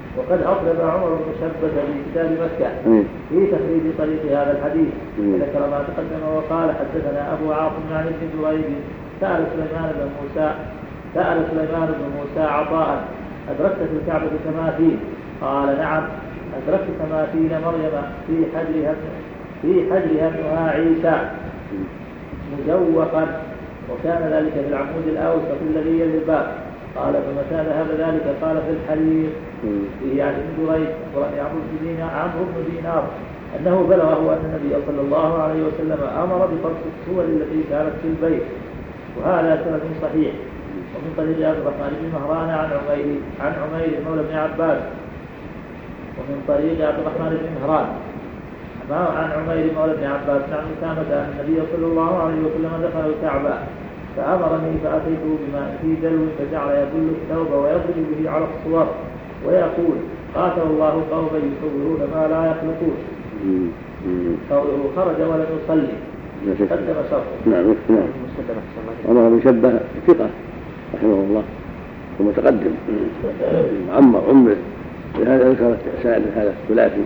وقد أطلب عمر بن شبة في كتاب مكة في تخريج طريق هذا الحديث، وذكر ما تقدم وقال حدثنا أبو عاصم عن ابن جريج سأل سليمان بن موسى سأل سليمان بن موسى عطاء أدركت في الكعبة تماثيل؟ قال نعم، أدركت تماثيل مريم في حجرها في حجرها ابنها عيسى مجوقا، وكان ذلك في العمود الأوسط الذي يلي الباب. قال فمتى ذهب ذلك؟ قال في الحرير. فيه عن ابن جريج أخبرني عمرو بن دينار أنه بلغه أن النبي صلى الله عليه وسلم أمر بفرش الصور التي كانت في البيت، وهذا سند صحيح. ومن طريق عبد الرحمن بن مهران عن عمير عن عمير مولى بن عباس ومن طريق عبد الرحمن بن مهران عن عمير مولى بن عباس عن أسامة أن النبي صلى الله عليه وسلم دخل الكعبة فأمرني فأتيته بماء في دلو فجعل يبل الثوب ويضرب به على الصور ويقول قاتل الله قوما يصورون ما لا يخلقون. قوله خرج ولم يصلي قدم شرطه. نعم نعم. عمر بن شبة ثقة رحمه الله ومتقدم عمر عمره، لهذا ذكر سائل هذا الثلاثي،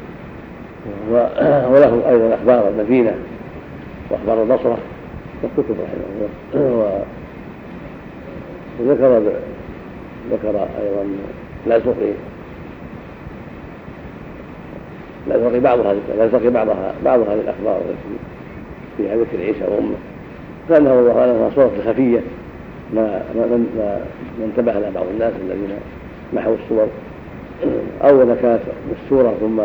وله أيضا أخبار المدينة وأخبار البصرة والكتب رحمه الله. وذكر ذكر أيضا لا تلقي لا تلقي بعضها لا تلقي بعضها بعض هذه الأخبار التي فيها ذكر عيسى وأمه، فإنه والله أعلم صورة خفية ما ما انتبه لها بعض الناس الذين محوا الصور، أو إذا كانت الصورة ثم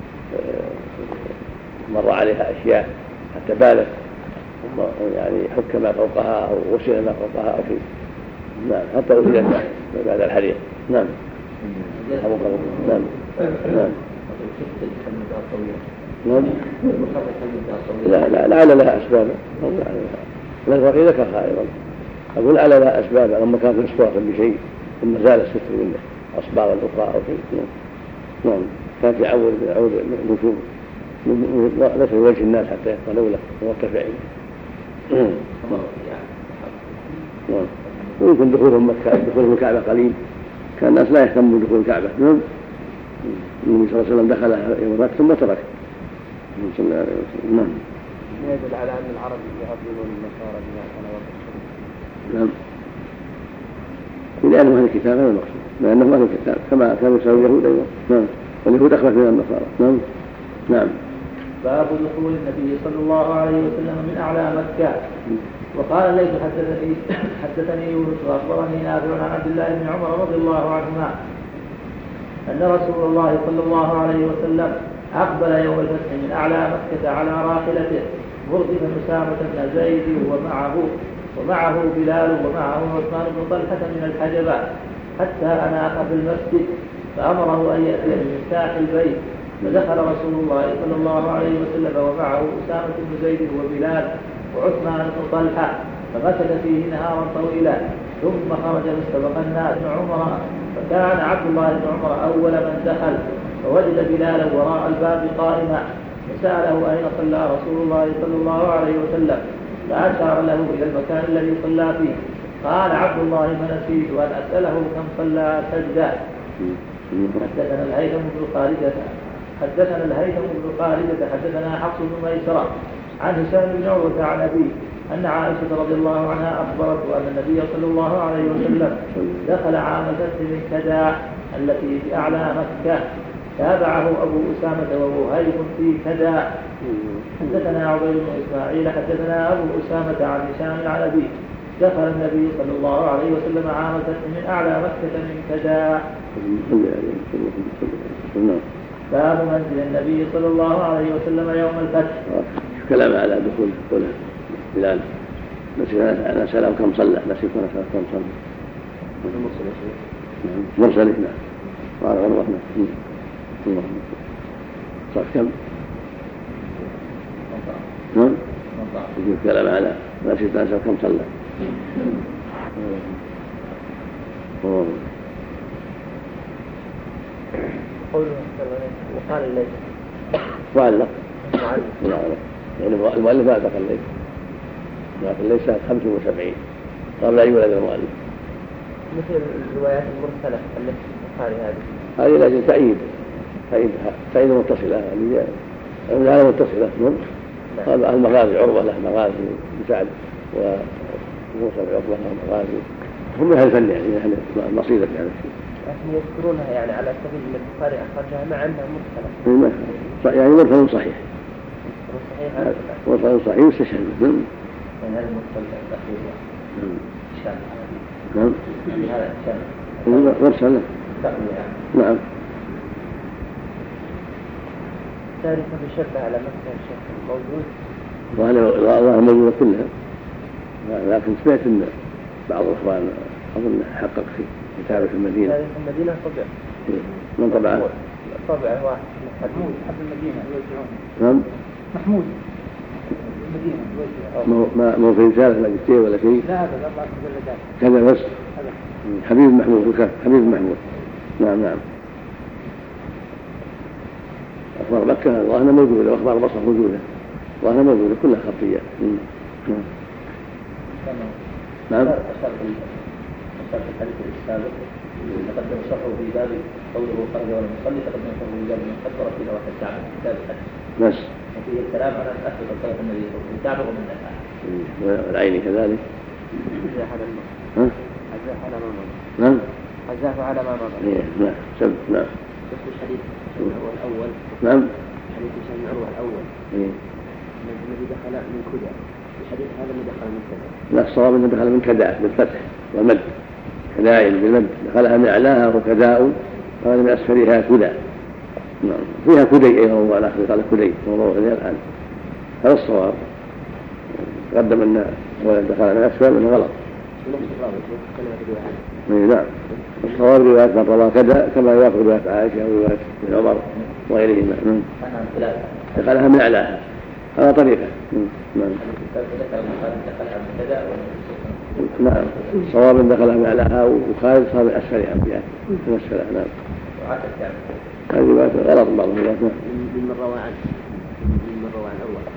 مر عليها أشياء حتى بالت ثم يعني حك ما فوقها أو غسل ما فوقها أو شيء. نعم حتى وجدت بعد الحريق. نعم نعم نعم نعم لا لا لعل لها أسباب لا تلقي ذكرها أيضا، أقول لعل لها أسباب لما كانت مسطورة بشيء ثم زال الستر من أصباغ أخرى أو شيء. نعم كانت يعود يعود نشوب ليس في وجه الناس حتى يقبلوا له ويرتفع. نعم ويمكن دخولهم مكة دخولهم الكعبة قليل، كان الناس لا يهتمون بدخول الكعبة. نعم النبي صلى الله عليه وسلم دخل يوم مكة ثم ترك. نعم يدل على أن العرب يعظمون النصارى بما كان وقت. نعم لأنهم أهل الكتاب هذا المقصود، لأنهم أهل الكتاب كما كانوا يسألون اليهود أيضا. نعم واليهود أخبث من النصارى. نعم نعم. باب دخول النبي صلى الله عليه وسلم من أعلى مكة. وقال ليس حدثني حدثني يونس وأخبرني نافع عن عبد الله بن عمر رضي الله عنهما أن رسول الله صلى الله عليه وسلم أقبل يوم الفتح من أعلى مكة على راحلته مردفا أسامة بن زيد ومعه ومعه بلال ومعه عثمان بن طلحة من الحجبة حتى أناق في المسجد، فأمره أن يأتي بمفتاح البيت، فدخل رسول الله صلى الله عليه وسلم ومعه أسامة بن زيد وبلال وعثمان بن طلحة، فمكث فيه نهارا طويلا ثم خرج مستبق الناس بن عمر، فكان عبد الله بن عمر أول من دخل، فوجد بلالا وراء الباب قائما فسأله أين صلى رسول الله صلى الله عليه وسلم، فأشار له إلى المكان الذي صلى فيه. قال عبد الله ما نسيت أن أسأله كم صلى سجدا. حدثنا الهيثم بن خالدة حدثنا الهيثم بن خالدة حدثنا حفص بن ميسرة عن هشام بن عروة عن أبيه أن عائشة رضي الله عنها أخبرته أن النبي صلى الله عليه وسلم دخل عام الفتح من كدا التي في أعلى مكة، تابعه أبو أسامة ووهيب في كدا. حدثنا عبيد بن إسماعيل حدثنا أبو أسامة عن هشام عن أبيه دخل النبي صلى الله عليه وسلم عام الفتح من أعلى مكة من كدا. باب منزل النبي صلى الله عليه وسلم يوم الفتح. كلام على دخول دخوله بلال، نسيت أنا سأله كم صلى، نسيت أنا سأله كم صلى. مرسل نعم قال غير رحمة صار كم؟ نعم يقول كلام على نسيت أنا سأله كم صلى. وقال الليل معلق يعني المؤلف ما ذكر الليل، لكن ليس خمس وسبعين قبل أن يولد المؤلف. مثل الروايات المرسلة التي في البخاري هذه هذه لازم تأييد تأييد تأييد متصلة هذه يعني متصلة هذا المغازي عروة له مغازي مساعد وموسى عقبة له مغازي هم أهل الفن يعني أهل المصيدة يعني لكن يذكرونها يعني على سبيل ان البخاري اخرجها مع انها مرسله يعني مرسل صحيح صحيح مرسل صحيح واستشهد يعني هذا المرسل الاخير شان نعم هذا شان مرسل نعم تاريخ بشبه على مكة الشيخ موجود والله موجودة كلها لكن سمعت ان بعض الاخوان اظن حقق في كتابه في المدينه تاريخ المدينه طبع من طبعه طبع واحد محمود حب المدينه يوزعون نعم محمود المدينه يوزعون ما ما في رساله ماجستير ولا شيء لا هذا اربع مجلدات كذا بس حبيب محمود حبيب محمود نعم نعم أخبار مكة ظاهرة موجودة وأخبار مصر موجودة ظاهرة موجودة كلها خطية نعم نعم أشار في الحديث السابق تقدم شرحه في باب قوله خرج ولا يصلي تقدم شرحه في باب من قدر إلى واحد الكعبة في كتاب الحج بس وفيه الكلام على الأكل والصلاة النبي من الكعبة ومن النساء والعين كذلك أزاح على الماء ها أزاح على ما مضى نعم أزاح على ما مضى نعم سب نعم بس الحديث هو الأول نعم حديث هشام بن عروة الأول الذي دخل من كدى الحديث هذا اللي دخل من كدى لا الصواب انه دخل من كداء بالفتح والمد كداء بالمد دخلها من اعلاها وكداء وهذا من اسفلها كدى نعم فيها كدي ايضا موضوع الاخر قال كدي موضوع الان هذا الصواب تقدم ان دخل من اسفل انه غلط نعم الصواب روايات من رواه كذا كما يوافق روايات عائشه وروايات ابن عمر وغيرهما دخلها من اعلاها هذا طريقه نعم نعم صواب دخلها من اعلاها وخالد صار من اسفلها من اسفلها نعم هذه روايات غلط بعض الروايات من روى عنه من روى عن الاول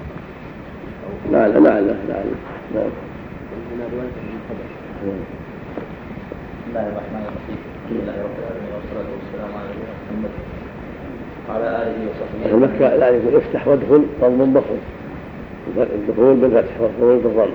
لا لا لا لا لا نعم هنا روايه من خبر بسم الله الرحمن الرحيم الحمد لله رب العالمين والصلاه والسلام على نبينا محمد وعلى اله وصحبه مكة لا يقول افتح وادخل ضم بخل الدخول بالفتح والخروج بالضم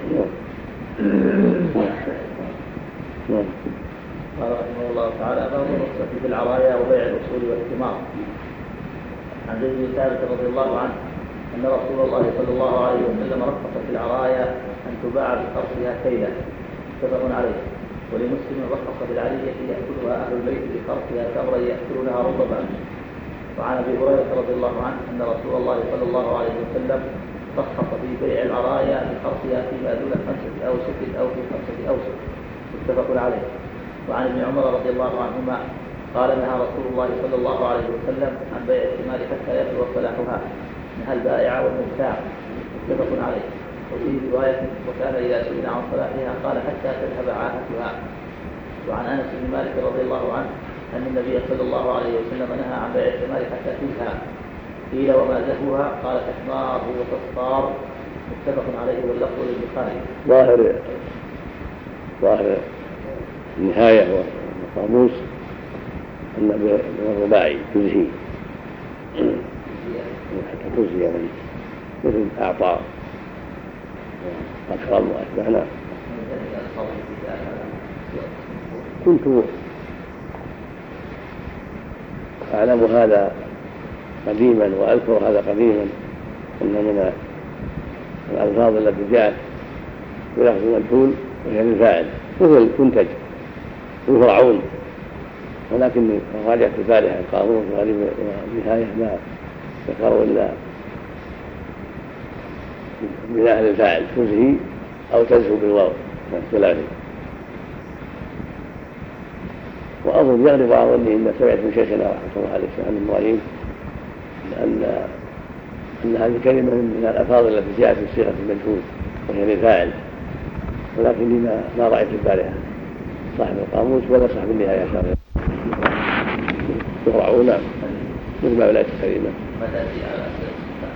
نعم قال رحمه الله تعالى باب الرخصة في العرايا وبيع الاصول والثمار. عن زيد بن ثابت رضي الله عنه ان رسول الله صلى الله عليه وسلم رخص في العرايا ان تباع بقرصها كيلا متفق عليه. ولمسلم رخص بالعلية يأكلها أهل البيت بقرصها تمرا يأكلونها رطبا. وعن أبي هريرة رضي الله عنه أن رسول الله صلى الله عليه وسلم رخص في بيع العرايا بقرصها فيما دون خمسة أوسق أو في خمسة أوسق متفق عليه. وعن ابن عمر رضي الله عنهما قال نهى رسول الله صلى الله عليه وسلم عن بيع الثمار حتى يبلغ صلاحها نهى البائع والمبتاع متفق عليه. وفي رواية وكان إذا سئل عن صلاحها قال حتى تذهب عاهتها. وعن أنس بن مالك رضي الله عنه أن النبي صلى الله عليه وسلم نهى عن بيع الثمار حتى تزهى. قيل وما زهوها قال تحمار وتصفار متفق عليه واللفظ للبخاري. ظاهر ظاهر النهاية والقاموس أن بالرباعي تزهي حتى تزهي يعني مثل أعطى أكرم وأشبهنا. كنت أعلم هذا قديما وأذكر هذا قديما أن من الألفاظ التي جاءت بلفظ مجهول وهي للفاعل مثل تنتج ويفرعون، ولكن راجعت الفارحة القاموس غالبا والنهاية ما ذكروا إلا بناء للفاعل تزهي أو تزهو بالواو ثلاثي. وأظن يغلب على ظني إن سمعت من شيخنا رحمه الله عليه عن المؤلف أن أن هذه كلمة من الألفاظ التي جاءت في صيغة المجهول وهي للفاعل، ولكني ما ما رأيت البارحة صاحب القاموس ولا صاحب النهاية شاغل يفرعون مثل ما ولاية الكريمة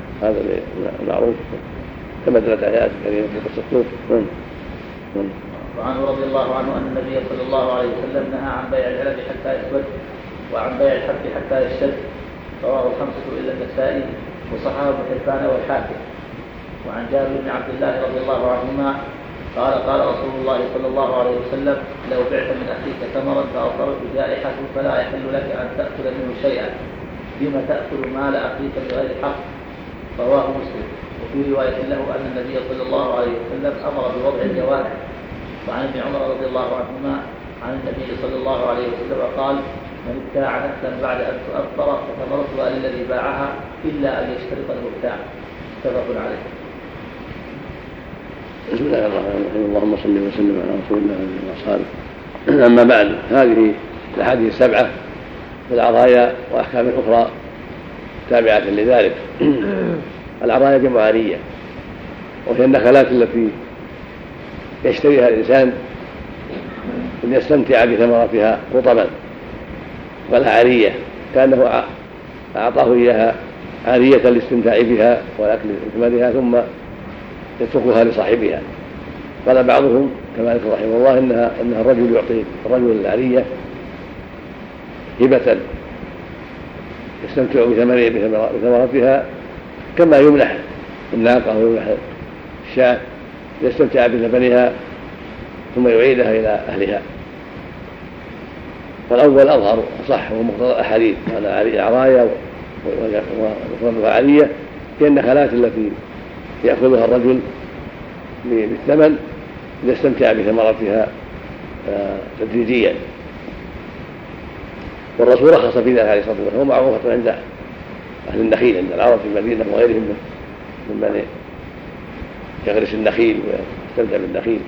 هذا معروف كما دلت آيات الكريمة في قصة لوط. وعنه رضي الله عنه أن النبي صلى الله عليه وسلم نهى عن بيع العنب حتى يسود وعن بيع الحب حتى يشتد. رواه الخمسة إلا النسائي وصححه ابن حبان والحاكم. وعن جابر بن عبد الله رضي الله عنهما قال قال رسول الله صلى الله عليه وسلم لو بعت من أخيك ثمرا فأصابت جائحة فلا يحل لك أن تأكل منه شيئا بما تأكل مال أخيك بغير حق. رواه مسلم. وفي رواية له أن النبي صلى الله عليه وسلم أمر بوضع الجوارح. وعن ابن عمر رضي الله عنهما عن النبي صلى الله عليه وسلم قال من ابتاع نفسا بعد أن تؤثر فثمرتها للذي باعها إلا أن يشترط المبتاع. متفق عليه. بسم الله الرحمن الرحيم. اللهم صل وسلم على رسول الله وأصحابه. أما بعد، هذه الأحاديث السبعة في العرايا وأحكام أخرى تابعة لذلك. العرايا جمع عارية، وهي النخلات التي يشتريها الإنسان ليستمتع بثمرتها رطبا، والعارية كأنه أعطاه إياها عارية للاستمتاع بها والأكل ثمرها ثم يتركها لصاحبها. قال بعضهم كما ذكر رحمه الله إنها, إنها الرجل يعطي الرجل العارية هبة يستمتع بثمرتها كما يمنح الناقة ويمنح الشاة يستمتع بلبنها ثم يعيدها إلى أهلها. والأول أظهر صح ومقتضى الأحاديث على العرايا ومفردها عارية هي النخلات التي يأخذها الرجل بالثمن ليستمتع بثمرتها تدريجيا. والرسول رخص في ذلك عليه الصلاة والسلام، ومعروفة عند أهل النخيل عند العرب في المدينة وغيرهم ممن يغرس النخيل ويستمتع بالنخيل.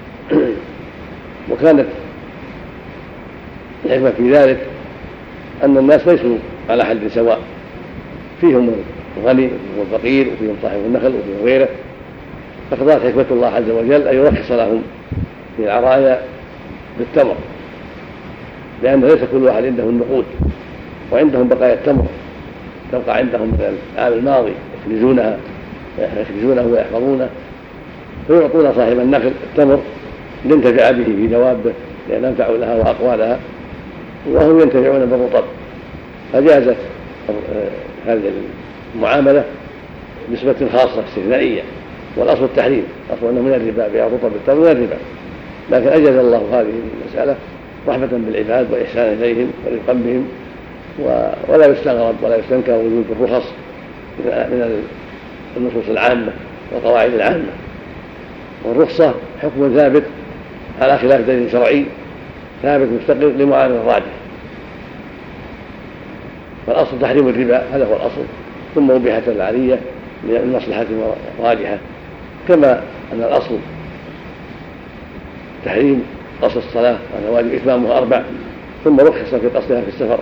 وكانت الحكمة في ذلك أن الناس ليسوا على حد سواء، فيهم الغني والفقير وفيهم صاحب النخل وفيهم غيره، فقضت حكمة الله عز وجل أن يرخص لهم في العرايا بالتمر، لأن ليس كل واحد عنده النقود وعندهم بقايا التمر تبقى عندهم من العام الماضي يكنزونها يكنزونه ويحفظونه، فيعطون صاحب النخل التمر لينتفع به في دوابه لأن ينفع لها وأقوالها وهم ينتفعون بالرطب. فجازت هذه المعاملة نسبة خاصة استثنائية، والأصل التحريم، أصل أنه من الربا بيع رطب التمر من الربا، لكن أجاز الله هذه المسألة رحمة بالعباد وإحسانا إليهم ورفقا بهم، ولا يستغرب ولا يستنكر وجود الرخص من النصوص العامة والقواعد العامة. والرخصة حكم ثابت على خلاف دليل شرعي ثابت مستقر لمعارض الراجح، فالأصل تحريم الربا هذا هو الأصل، ثم أبيحت العارية لمصلحة راجحة، كما أن الأصل تحريم قصر الصلاة وأن واجب إتمامها أربع ثم رخص في قصرها في السفر.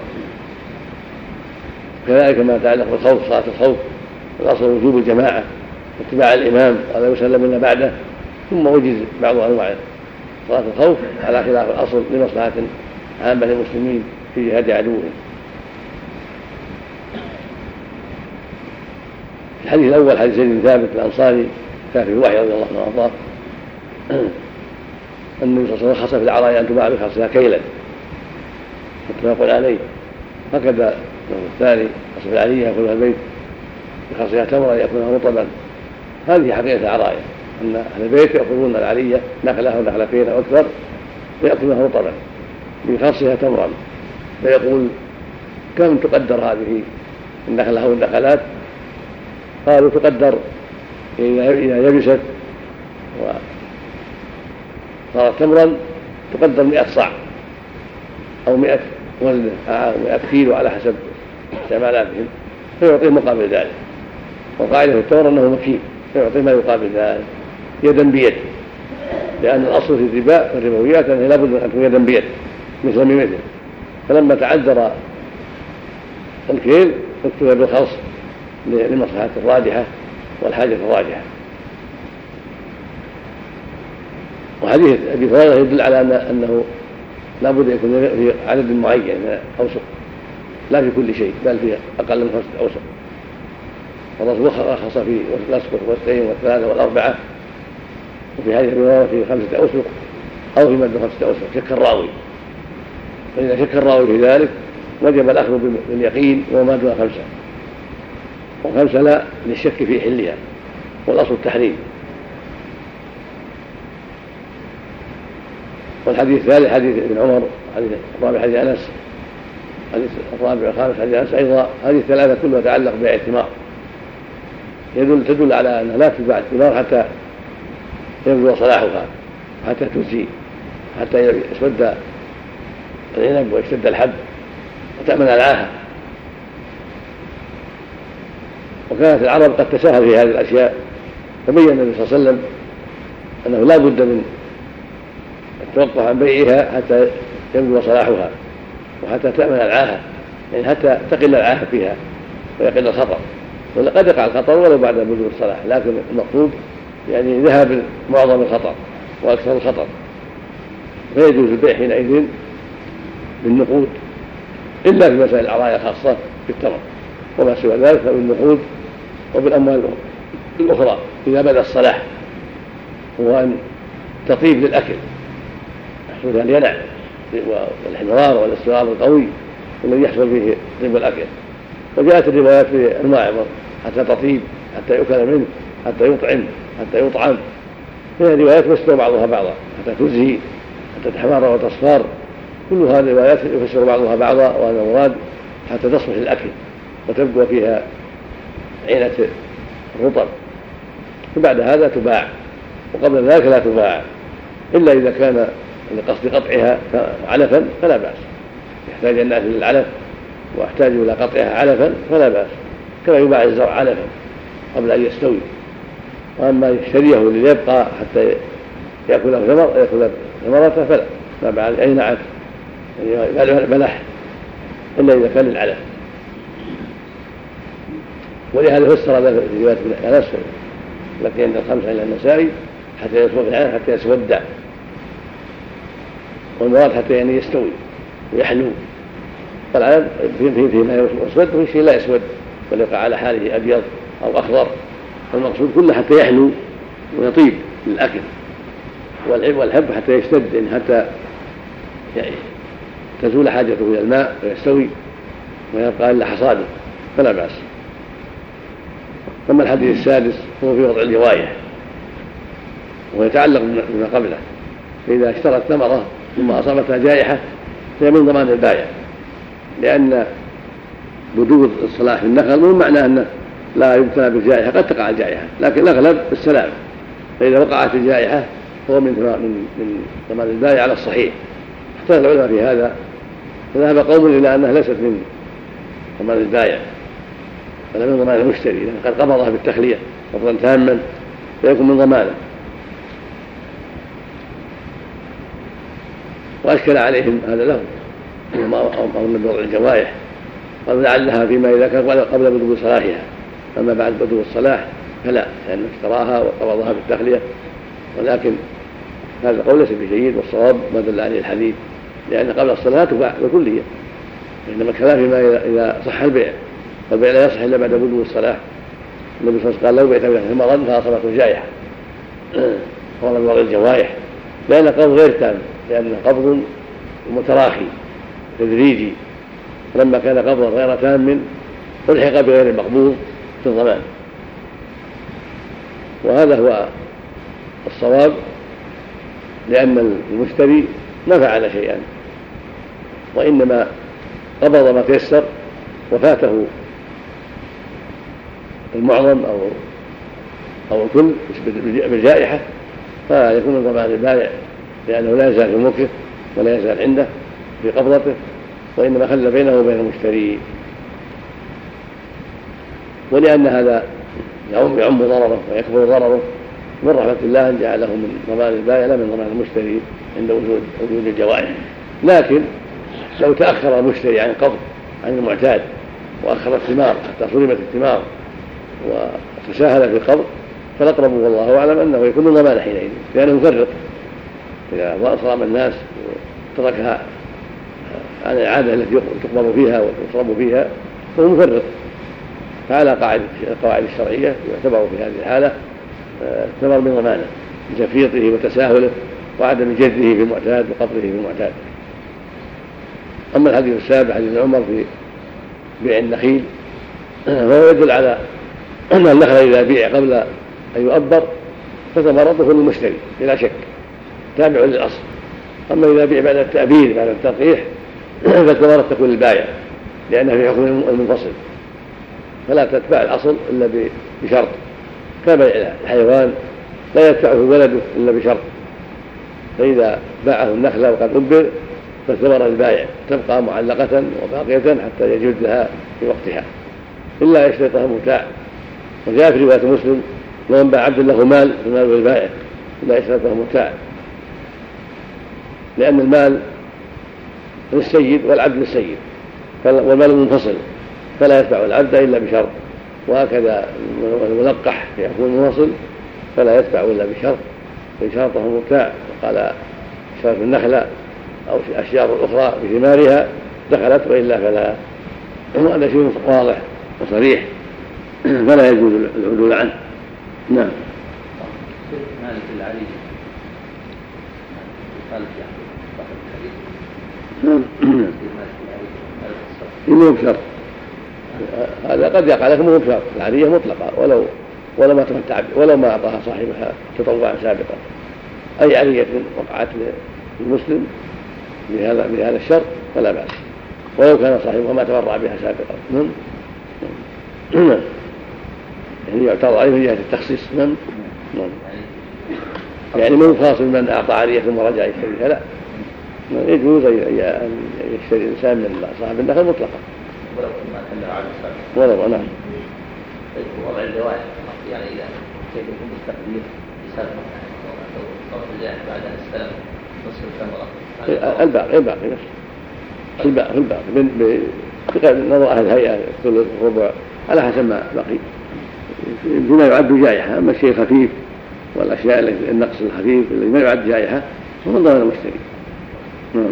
كذلك ما يتعلق بالخوف صلاة الخوف الأصل وجوب الجماعة واتباع الإمام ولا يسلم إلا بعده، ثم وجد بعض أنواع صلاة الخوف على خلاف الأصل لمصلحة عامة للمسلمين في جهاد عدوهم. الحديث الأول حديث زيد بن ثابت الأنصاري كافر الوحي رضي الله عنه وأرضاه أن النبي صلى الله عليه وسلم رخص في العرايا أن تباع بخرصها كيلا متفق عليه. هكذا الثاني قصر العارية يأكلها البيت بخرصها تمرا يأكلها رطبا. هذه حقيقة العرايا، أن أهل البيت يأخذون العارية نخلة ونخلتين أو أكثر ويأكلونها رطبا بخرصها تمرا، فيقول كم تقدر هذه النخلة أو النخلات؟ قالوا تقدر إذا يبست وصارت تمرا تقدر مئة صاع أو مئة وزن أو مئة كيلو على حسب استعمالاتهم، فيعطيه مقابل ذلك. وقاعدة التمر أنه مكين فيعطيه ما يقابل ذلك يدا بيد، لأن الأصل في الربا في الربويات أنه لابد أن تكون يدا بيد مثل بمثل، فلما تعذر الكيل اكتفى بالخرص لمصلحة الراجحة والحاجة الراجحة. وحديث أبي هريرة يدل على أنه لا بد يكون في عدد معين من الأوسق، لا في كل شيء بل في أقل من خمسة أوسق. والرسول رخص في الأسقط والسين والثلاثة والأربعة، وفي هذه الرواية في خمسة أوسق أو في مد خمسة أوسق، شك الراوي. فإذا شك الراوي في ذلك وجب الأخذ باليقين وما دون خمسة، وخمسة لا للشك في حلها، والأصل التحريم. والحديث الثالث حديث ابن عمر، حديث الرابع حديث أنس، حديث الرابع والخامس حديث أنس أيضا. هذه الثلاثة كلها تتعلق باعتمار، يدل تدل على أنها لا تتبع الثمار حتى يبدو صلاحها، حتى تزهي، حتى يسود العنب ويشتد الحب وتأمن العاهة. وكانت العرب قد تساهل في هذه الأشياء، فبين النبي صلى الله عليه وسلم أنه لا بد من التوقف عن بيعها حتى يبدو صلاحها وحتى تأمن العاهة، يعني حتى تقل العاهة فيها ويقل الخطر. وقد يقع الخطر ولو بعد بدو الصلاح، لكن المقصود يعني ذهاب معظم الخطر وأكثر الخطر. فيجوز البيع حينئذ بالنقود إلا في مسائل العرايا خاصة بالتمر، وما سوى ذلك فبالنقود وبالأموال الأخرى إذا بدا الصلاح، هو أن تطيب للأكل، يحصل الينع والحمرار والاسترار القوي الذي يحصل فيه طيب الأكل. وجاءت الروايات في أنواع حتى تطيب، حتى يؤكل منه، حتى يطعم، حتى يطعم. هي روايات يفسر بعضها بعضا، حتى تزهي، حتى تحمر وتصفار. كل هذه الروايات يفسر بعضها بعضا، وهذا مراد حتى تصلح للأكل وتبقى فيها عينة الرطب، وبعد هذا تباع، وقبل ذلك لا تباع إلا إذا كان لقصد قطعها علفا فلا بأس، يحتاج الناس للعلف واحتاج إلى قطعها علفا فلا بأس، كما يباع الزرع علفا قبل أن يستوي. وأما يشتريه ليبقى حتى يأكل ثمر يأكل ثمرته فلا، ما بعد أي نعت يعني بلح إلا إذا كان للعلف. ولهذا فسر هذا في رواية أنس التي عند الخمسة إلى النسائي حتى يسود العلف حتى يسود، والمراد حتى يعني يستوي ويحلو. فالعلف فيما يسود وفي شيء لا يسود بل يقع على حاله أبيض أو أخضر، والمقصود كله حتى يحلو ويطيب للأكل. والحب حتى يشتد، يعني حتى يعني تزول حاجته إلى الماء ويستوي ويبقى إلا حصاده فلا بأس. ثم الحديث السادس هو في وضع الجوائح، ويتعلق بما قبله. فإذا اشترت ثمرة ثم أصابتها جائحة فهي من ضمان البائع، لأن وجود الصلاح في النخل مو معناه أنه لا يبتلى بالجائحة، قد تقع الجائحة لكن الأغلب بالسلام. فإذا وقعت الجائحة هو من من من ضمان البائع على الصحيح. اختلف العلماء في هذا، فذهب قوم إلى أنها ليست من ضمان البائع بل من ضمان المشتري، لأن قد قبضها بالتخلية قبضا تاما فيكون من ضمانه. وأشكل عليهم هذا لهم أو من بضع الجوائح، قالوا لعلها فيما إذا كان قبل بدو صلاحها، أما بعد بدو الصلاح فلا، لأنه اشتراها وقبضها بالتخلية. ولكن هذا القول ليس بجيد، والصواب ما دل عليه الحديث، لأن قبل الصلاة تباع بكلية، إنما الكلام فيما إذا صح البيع، والبيع لا يصح إلا بعد بدو الصلاح. النبي صلى الله عليه وسلم قال لو بعت ثمرا فأصابته جائحة قال من وضع الجوائح، لأن قبض غير تام، لأن قبض متراخي تدريجي، لما كان قبضا غير تام ألحق بغير المقبوض في الضمان. وهذا هو الصواب، لأن المشتري ما فعل شيئا، وإنما قبض ما تيسر وفاته المعظم أو أو الكل بالجائحة، فيكون من ضمان البائع، لأنه لا يزال في ملكه ولا يزال عنده في قبضته، وإنما خلى بينه وبين المشتري. ولأن هذا يعم يعم ضرره ويكبر ضرره، من رحمة الله أن جعله من ضمان البائع لا من ضمان المشتري عند وجود وجود الجوائح. لكن لو تأخر المشتري عن القبض عن المعتاد وأخر الثمار حتى صرمت الثمار وتساهل في القبض، فالأقرب والله أعلم أنه يكون من ضمان حينئذ، لأنه مفرط. إذا صرم الناس وتركها عن العادة التي تقبض فيها وتصرم فيها فهو مفرط. فعلى قاعدة القواعد الشرعية يعتبر في هذه الحالة الثمر من ضمانه بتفريطه وتساهله وعدم جده في المعتاد وقبضه في المعتاد. أما الحديث السابع حديث عمر في بيع النخيل فهو يدل على أن النخل إذا بيع قبل أن يؤبر فثمرته للمشتري بلا شك تابع للأصل. أما إذا بيع بعد التأبير بعد التلقيح فالثمرة تكون للبائع لأنها في حكم المنفصل، فلا تتبع الأصل إلا بشرط، كبيع الحيوان لا يدفعه ولده إلا بشرط، فإذا باعه النخلة وقد أبر فالثمرة للبائع تبقى معلقة وباقية حتى يجوز لها في وقتها إلا يشترطها مبتاع. وجاء في رواية مسلم ومن باع عبد له مال فمال للبائع إلا يشترطها مبتاع، لأن المال للسيد والعبد للسيد والمال منفصل فلا يتبع العبد إلا بشرط، وهكذا الملقح يكون منفصل فلا يتبع إلا بشرط فشرطه مبتاع. وقال شرط النخلة أو الأشجار الأخرى بثمارها دخلت وإلا فلا، هذا شيء واضح وصريح فلا يجوز العدول عنه. نعم. مالك العريض مو بشرط، هذا قد يقع لكن مو بشرط، العرية مطلقة ولو ولو ما تمتع ولو ما أعطاها صاحبها تطوعا سابقا. أي عرية وقعت للمسلم بهذا بهذا الشرط فلا بأس ولو كان صاحبها ما تبرع بها سابقا. يعني يعترض عليه من جهة التخصيص. نعم يعني مو خاص من أعطى عرية ثم رجع يشتريها، لا، يجوز أن يشتري الإنسان من صاحب النخل مطلقا ولو ما كان على السابق ولو. نعم. وضع الزواج يعني إذا كيف يكون بالتقدير بسبب أو الزواج بعد أن استلم نصف الثمرة الباقي الباقي نفسه الباقي الباقي بقدر نظر أهل الهيئة ثلث ربع على حسب ما بقي فيما يعد جائحة. أما الشيء خفيف والأشياء النقص الخفيف الذي ما يعد جائحة فمن ضمن المشتري. نعم.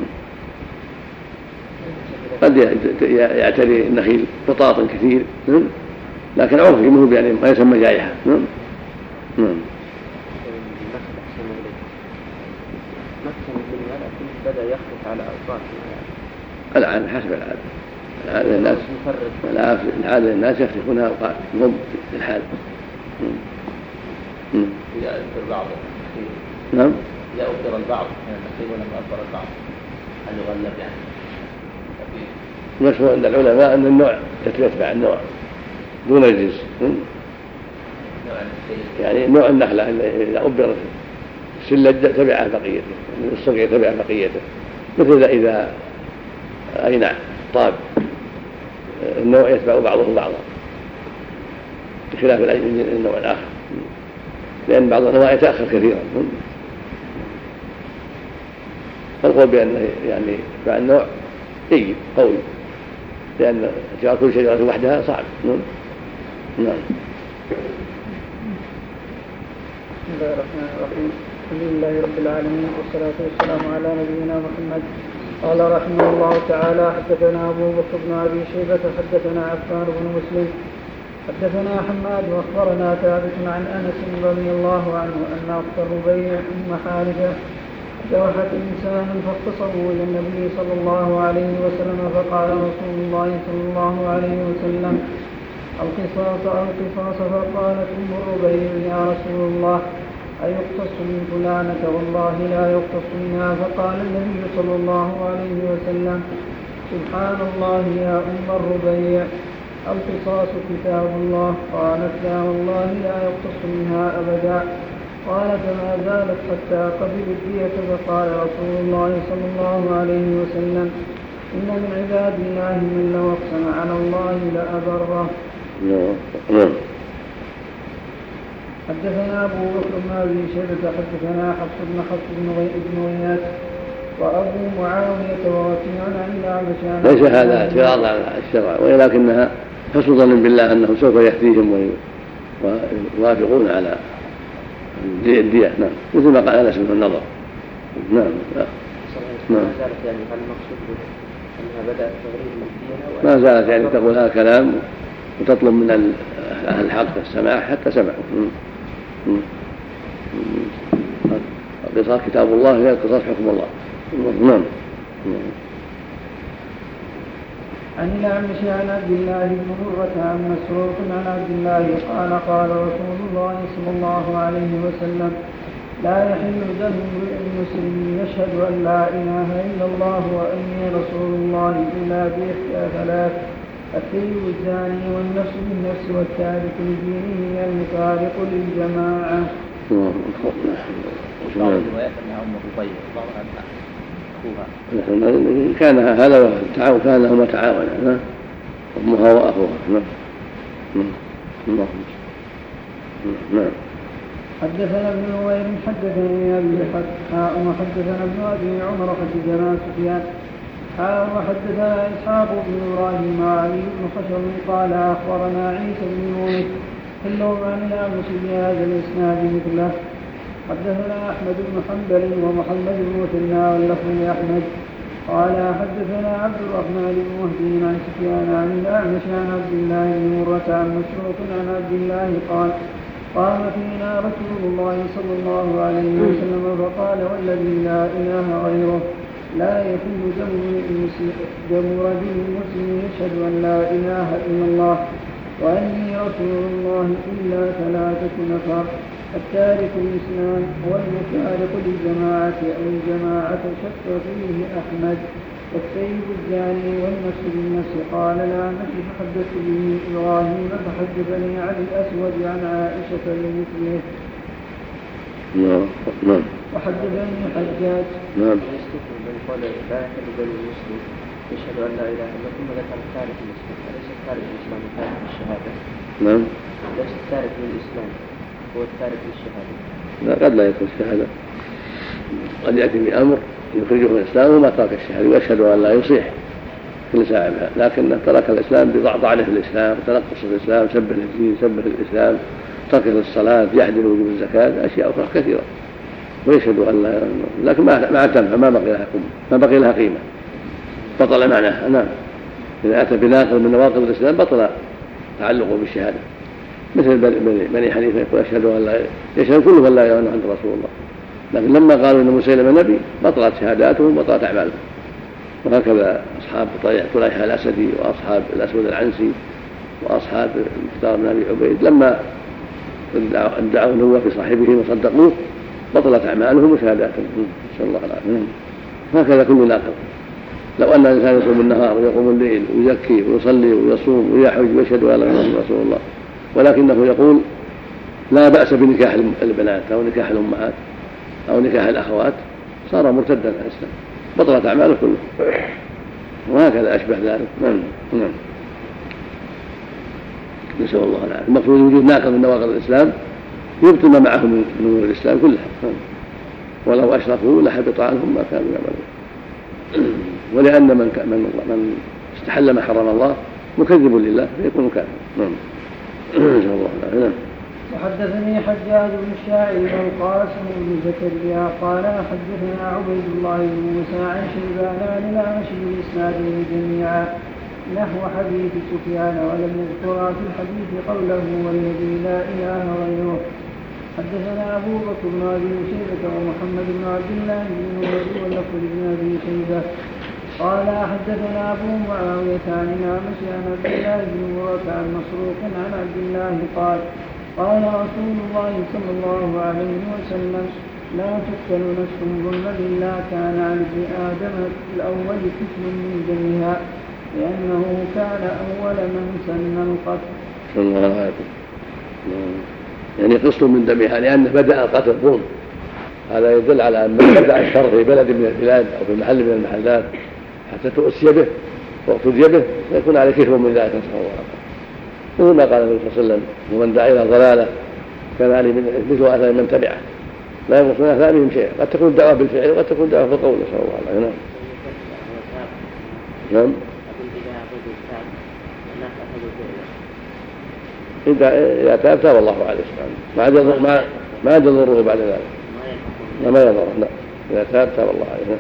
قد يعتري النخيل بطاطا كثير لكن عرفي منه يعني ما يسمى جائحة. نعم. نعم. بدأ يخلط على أوقات العادة حسب العادة العادة الناس العادة الناس يختلفونها أوقات هم في الحال. إذا أكثر بعض النخيل. نعم. إذا أكثر البعض من النخيل ولم أكثر البعض هل يغلب يعني؟ مشهور عند العلماء أن النوع يتبع النوع دون الجنس. يعني نوع النخلة إذا أبرت السلة تبع بقيته الصغير تبع بقيته، مثل إذا أي نعم طاب النوع يتبع بعضه بعضا بخلاف النوع الآخر لأن بعض الأنواع يتأخر كثيرا. فالقول بأن يعني يتبع النوع جيد قوي لأن كل شجرة وحدها صعب. نعم. بسم الله الرحمن الرحيم. الحمد لله رب العالمين والصلاة والسلام على نبينا محمد. قال رحمه الله تعالى حدثنا أبو بكر بن أبي شيبة حدثنا عفان بن مسلم حدثنا حماد وأخبرنا ثابت عن أنس رضي الله عنه أن أخت الربيع أم حارثة ذبحت إنسانا فاختصروا إلى النبي صلى الله عليه وسلم فقال رسول الله صلى الله عليه وسلم القصاص أو القصاص فقالت أم الربيع يا رسول الله أيقتص من فلانة والله لا يقتص منها. فقال النبي صلى الله عليه وسلم سبحان الله يا أم الربيع القصاص كتاب الله. قالت لا والله لا يقتص منها أبدا. قال فما زالت حتى قبلوا الدية. فقال رسول الله صلى الله عليه وسلم إن من عباد الله من لو أقسم على الله لأبره. حدثنا أبو بكر بن أبي شيبة حدثنا حفص بن حفص بن غياث وأبو معاوية ووكيع عن الأعمش. ليس هذا اعتراض على الشرع ولكنها حسن ظن بالله أنه سوف يهديهم ويوافقون على الدية. نعم. مثل ما قال أنس بن النضر. نعم. ما زالت يعني هل المقصود أنها بدأت تغريب الدية ما زالت يعني تقول هذا كلام وتطلب من أهل الحق السماع حتى سمعوا. القصاص كتاب الله هي القصاص حكم الله. نعم. عن الأعمش عن عبد الله بن مرة عن مسروق عن عبد الله قال قال رسول الله صلى الله عليه وسلم لا يحل دم امرئ مسلم يشهد أن لا إله إلا الله وأني رسول الله إلا بإحدى ثلاث: الثيب الزاني والنفس بالنفس والتارك لدينه المفارق للجماعة. كان هذا تعاون كان لهما تعاونا أمها وأخوها. نعم. نعم. حدثنا ابن نوير حدثني أبي حاء وحدثنا ابن أبي عمر حدثنا سفيان حاء وحدثنا إسحاق بن إبراهيم وعلي بن خشر قال أخبرنا عيسى بن يونس كلهم عن الأعمش بهذا الإسناد مثله. حدثنا أحمد بن حنبل ومحمد بن مثنى واللفظ لأحمد قال حدثنا عبد الرحمن بن مهدي عن سفيان عن الأعمش عن عبد الله بن مرة عن مسروق عن عبد الله قال قام فينا رسول الله صلى الله عليه وسلم فقال والذي لا إله غيره لا يحل دم رجل مسلم يشهد أن لا إله إلا الله وأني رسول الله إلا ثلاثة نفر: التارك الإسلام والمفارق للجماعة أو الجماعة شك فيه أحمد والسيد الزاني والنفس بالنفس. قال لا نفس فحدثت به إبراهيم فحدثني عن الأسود عن عائشة بمثله. نعم. وحدثني حجاج. نعم. قال لا يحل دم المسلم يشهد أن لا إله إلا الله ثم ذكر التارك الإسلام أليس التارك الإسلام التارك للشهادة؟ نعم. ليس التارك للإسلام هو التارك للشهادة. لا قد لا يكون الشهادة، قد يأتي بأمر يخرجه من الإسلام وما ترك الشهادة ويشهد أن لا يصيح كل ساعة بها، لكنه ترك الإسلام بضعنه في الإسلام، تنقص في الإسلام، سبه الدين، سبه الإسلام، ترك الصلاة، يعدل وجوب الزكاة، أشياء أخرى كثيرة، ويشهد أن لا، لكن ما تنفع، ما بقي لها قيمة، ما بقي لها قيمة، بطل معناها. نعم. إذا أتى بناقض من نواقض الإسلام بطل تعلقه بالشهادة، مثل بني حنيفة يقول أشهد أن لا، يشهد كله أن لا إله إلا أنت رسول الله، لكن لما قالوا إن مسيلمة نبي بطلت شهاداتهم وبطلت أعمالهم. وهكذا أصحاب طليحة الأسدي وأصحاب الأسود العنسي وأصحاب المختار بن أبي عبيد لما ادعوا النبوة في صاحبهم وصدقوه بطلت أعمالهم وشهاداتهم، نسأل الله العافية. هكذا كل ناقض. لو أن الإنسان يصوم النهار ويقوم الليل ويزكي ويصلي ويصوم ويحج ويشهد أن لا إله إلا رسول الله، ولكنه يقول لا بأس بنكاح البنات أو نكاح الأمهات أو نكاح الأخوات، صار مرتدا عن الإسلام، بطلت أعماله كله. وهكذا أشبه ذلك. نعم. نعم. نسأل الله العافية. المقصود وجود ناقض من نواقض الإسلام يبطل ما معه من نور الإسلام كلها، ولو أشركوا لحبط عنهم ما كانوا يعملون. ولأن من من استحل ما حرم الله مكذب لله فيكون كافرا. نعم. نسأل الله العافية. وحدثني حجاج بن الشاعر والقاسم بن زكريا قال حدثنا عبيد الله بن موسى عن شيبان عن الأعمش بإسناده جميعا نحو حديث سفيان، ولم يذكر في الحديث قوله والذي لا إله غيره. حدثنا أبو بكر بن أبي شيبة ومحمد بن عبد الله بن نمير واللفظ بن أبي شيبة قال حدثنا أبو معاوية عن الأعمش عن عبد الله بن مرة عن مسروق عن عبد الله قال قال رسول الله صلى الله عليه وسلم لا تقتل نفس ظلما إلا كان على ابن آدم الأول كفل من دمها لأنه كان أول من سن القتل. صلى الله عليه وسلم. يعني قسط من دمها لأنه بدأ القتل ظلم، هذا يدل على أن من بدأ الشر في بلد من البلاد أو في محل من المحلات حتى تؤسي به واقتدي به فيكون عليه كفل من ذلك، نسأل الله العافية. مثل ما قال النبي صلى الله عليه وسلم ومن دعا إلى ضلالة كان عليه مثل آثار من تبعه لا ينقص من آثارهم شيئا. قد تكون الدعوة بالفعل وقد تكون الدعوة بالقول، نسأل الله العافية. نعم. إذا تاب تاب الله عليه سبحانه ما ما عاد يضره بعد ذلك، ما يضره. لا، إذا تاب تاب الله عليه.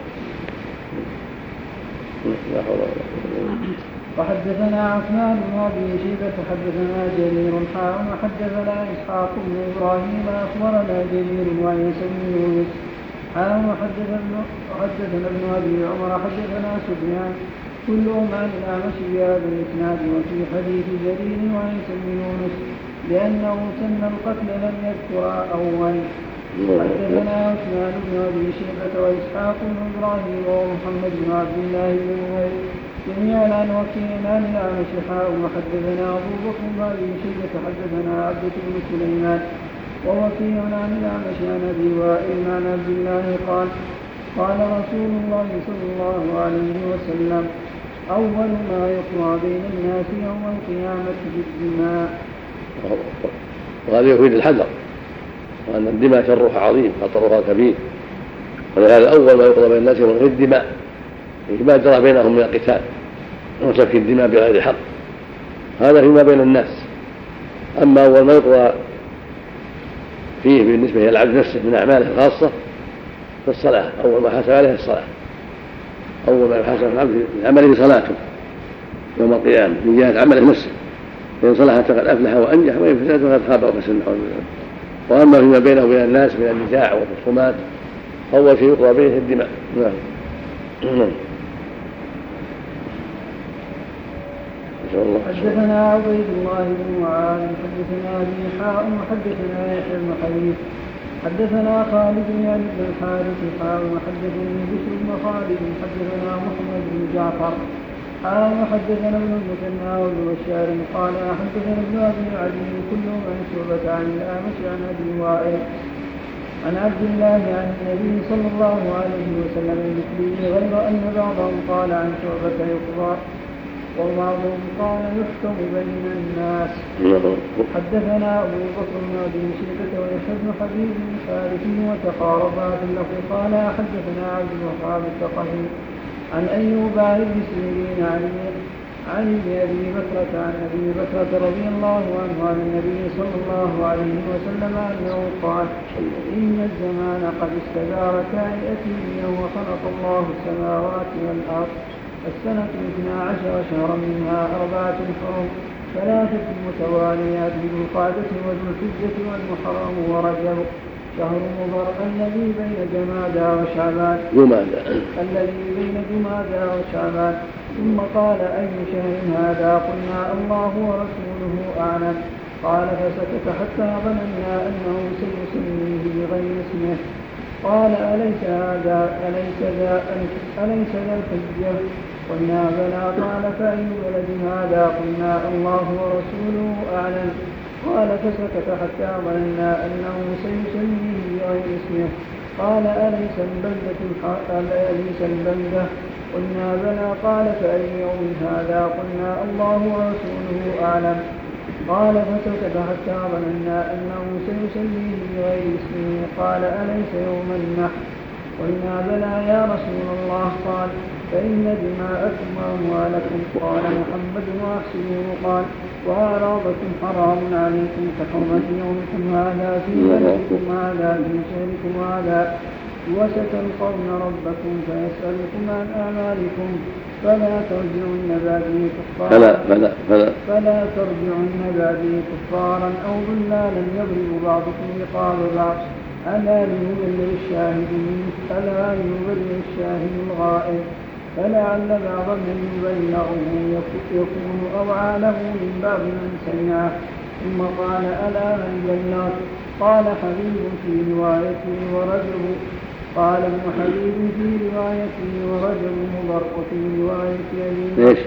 لا حول ولا قوة. وحدثنا عثمان بن أبي شيبة حدثنا جرير حاء وحدثنا إسحاق بن إبراهيم أخبرنا جرير وعيسى بن يونس حدثنا ابن أبي عمر حدثنا سفيان كلهم عن الأعمش بهذا الإسناد وفي حديث جرير وعيسى بن يونس لأنه سن القتل لم يذكر أول. حدثنا عثمان بن أبي شيبة وإسحاق بن إبراهيم ومحمد بن عبد الله بن نمير جميعا عن وكيع عن الأعمش حاء. وحدثنا أبو بكر بن أبي شيبة حدثنا عبدة بن سليمان ووكيع عن الأعمش عن أبي وائل عن عبد الله قال قال رسول الله صلى الله عليه وسلم أول ما يقضى بين الناس يوم القيامة بالدماء. وهذا يفيد الحذر وأن الدماء شرها عظيم خطرها كبير، ولهذا أول ما يقضى بين الناس يوم القيامة الدماء، ما جرى بينهم من القتال وسفك الدماء بغير حق، هذا فيما بين الناس. أما أول ما يقضى فيه بالنسبة إلى العبد نفسه من أعماله الخاصة فالصلاة، أول ما حاسب عليه الصلاة، أول ما يحاسب العبد من عمله صلاته يوم القيامة من جهة عمله نفسه، فإن صلح فقد أفلح وأنجح وإن فسد فقد خاب وخسر. وأما فيما بينه وبين الناس من النزاع والخصومات أول شيء يقضى به الدماء. نعم. حدثنا عبيد الله بن معاذ حدثنا أبي حاء وحدثنا يحيى بن حبيب حدثنا خالد بن علي بن الحارث حاء وحدثني بشر بن خالد حدثنا محمد بن جعفر حاء وحدثنا ابن المثنى وابن بشار قال حدثنا ابن أبي عدي كلهم عن شعبة عن الأعمش عن أبي وائل عن عبد الله عن النبي صلى الله عليه وسلم مثله، غير أن بعضهم قال عن شعبة يقضى وبعضهم قال يحكم بين الناس. حدثنا أبو بكر بن أبي شيبة ويحيى بن حبيب الحارثي وتقاربا في اللفظ قال حدثنا عبد الوهاب الثقفي عن أيوب عن ابن سيرين عن أبي بكرة عن أبي بكرة رضي الله عنه عن النبي صلى الله عليه وسلم أنه قال إن الزمان قد استدار كهيئته يوم خلق الله السماوات والأرض، السنة اثنا عشر شهرا منها أربعة حرم ثلاثة متواليات ذو القعدة وذو الحجة والمحرم ورجب شهر مضر الذي بين جمادى وشعبان جمادى الذي بين جمادى وشعبان. ثم قال أي شهر هذا؟ قلنا الله ورسوله أعلم. قال فسكت حتى ظننا أنه سيسميه بغير اسمه. قال أليس هذا أليس ذا أليس ذا الحجة؟ قلنا بلى. قال فأي بلد هذا؟ قلنا الله ورسوله أعلم. قال فسكت حتى ظننا أنه سيسميه بغير اسمه. قال أليس البلدة أليس البلدة؟ قلنا بلى. قال فأي يوم هذا؟ قلنا الله ورسوله أعلم. قال فسكت حتى ظننا أنه سيسميه بغير اسمه. قال أليس يوم النحر؟ قلنا بلى يا رسول الله. قال فإن دماءكم وأموالكم قال محمد وأحسنه قال وأعراضكم حرام عليكم كحرمة يومكم هذا في بلدكم هذا في شهركم هذا، وستلقون ربكم فيسألكم عن أعمالكم فلا ترجعن بعدي كفارا فلا فلا فلا فلا ترجعن بعدي كفارا أو ضلالا يضرب بعضكم رقاب بعض. ألا ليبلغ الشاهد ألا ليبلغ الشاهد الغائب فلعل بعض من يبلغه يكون أوعى له من بعض من سمعه. ثم قال ألا من بلغ؟ قال حبيب في روايته ورجل. قال ابن حبيب في روايته ورجل مضر وفي رواية أبي.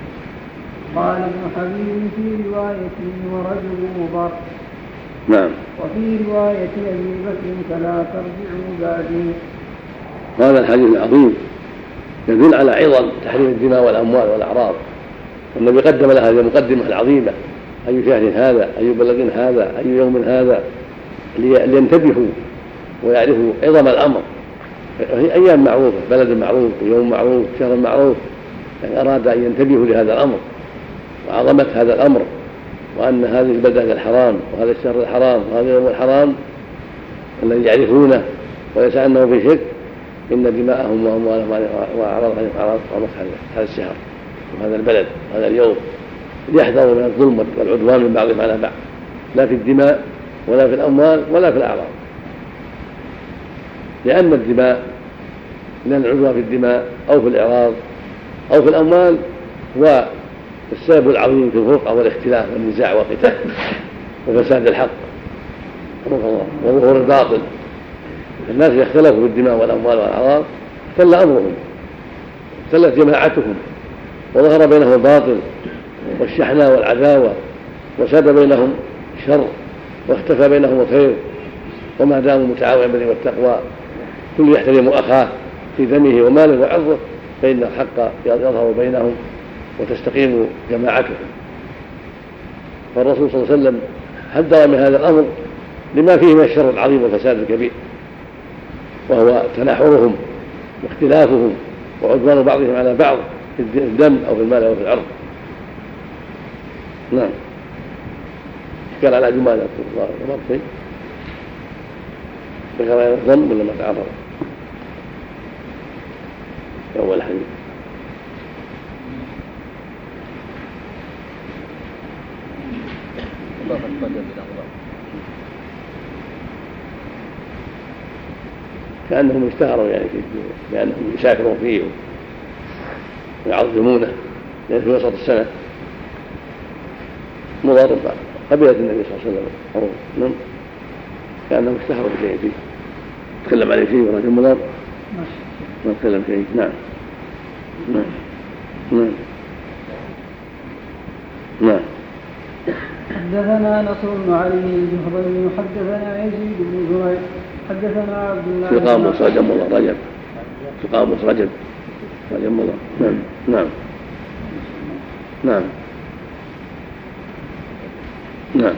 قال ابن حبيب في روايته ورجل مضر. نعم. وفي رواية أبي بكر فلا ترجعوا بعدي. هذا الحديث العظيم يدل على عظم تحريم الدماء والأموال والأعراض، والنبي قدم لها هذه المقدمة العظيمة: أي شهر هذا، أي بلد هذا، أي يوم هذا، لينتبهوا ويعرفوا عظم الأمر. هي أيام معروفة، بلد معروف، يوم معروف، شهر معروف، يعني أراد أن ينتبهوا لهذا الأمر وعظمة هذا الأمر، وأن هذه البلدة الحرام وهذا الشهر الحرام وهذا اليوم الحرام الذي يعرفونه وليس أنه في شك. إن دماءهم وأموالهم وأعراضهم حرام هذا الشهر وهذا البلد وهذا اليوم، ليحذروا من الظلم والعدوان من بعضهم على بعض، لا في الدماء ولا في الأموال ولا في الأعراض. لأن الدماء لأن العدوان في الدماء أو في الإعراض أو في الأموال هو السبب العظيم في الفرقة والاختلاف والنزاع والقتال وفساد الحق وظهور الباطل. الناس يختلفوا في الدماء والأموال والأعراض اختل أمرهم، اختلت جماعتهم، وظهر بينهم الباطل والشحناء والعداوة، وساد بينهم الشر واختفى بينهم الخير. وما داموا متعاونين بالبر والتقوى كل يحترم أخاه في دمه وماله وعرضه فإن الحق يظهر بينهم وتستقيم جماعتهم. فالرسول صلى الله عليه وسلم حذر من هذا الأمر لما فيه من الشر العظيم والفساد الكبير، وهو تناحرهم واختلافهم وعدوان بعضهم على بعض في الدم أو في المال أو في العرض. نعم. قال على جمال الله ما شيء ذكر الظن ولا ما تعرض أول حديث. كأنهم اشتهروا يعني لأنهم يسافرون فيه ويعظمونه، لأن في وسط السنة مضر قبيلة النبي صلى الله عليه وسلم نعم كأنهم اشتهروا بشيء فيه تكلم عليه شيء ورجل مضر ما تكلم شيء. نعم نعم نعم نعم. حدثنا نصر بن علي الجهضمي حدثنا يزيد بن زريع حدثنا عبد الله في قاموس رجب الله رجب في قاموس رجب رجب الله. نعم نعم نعم نعم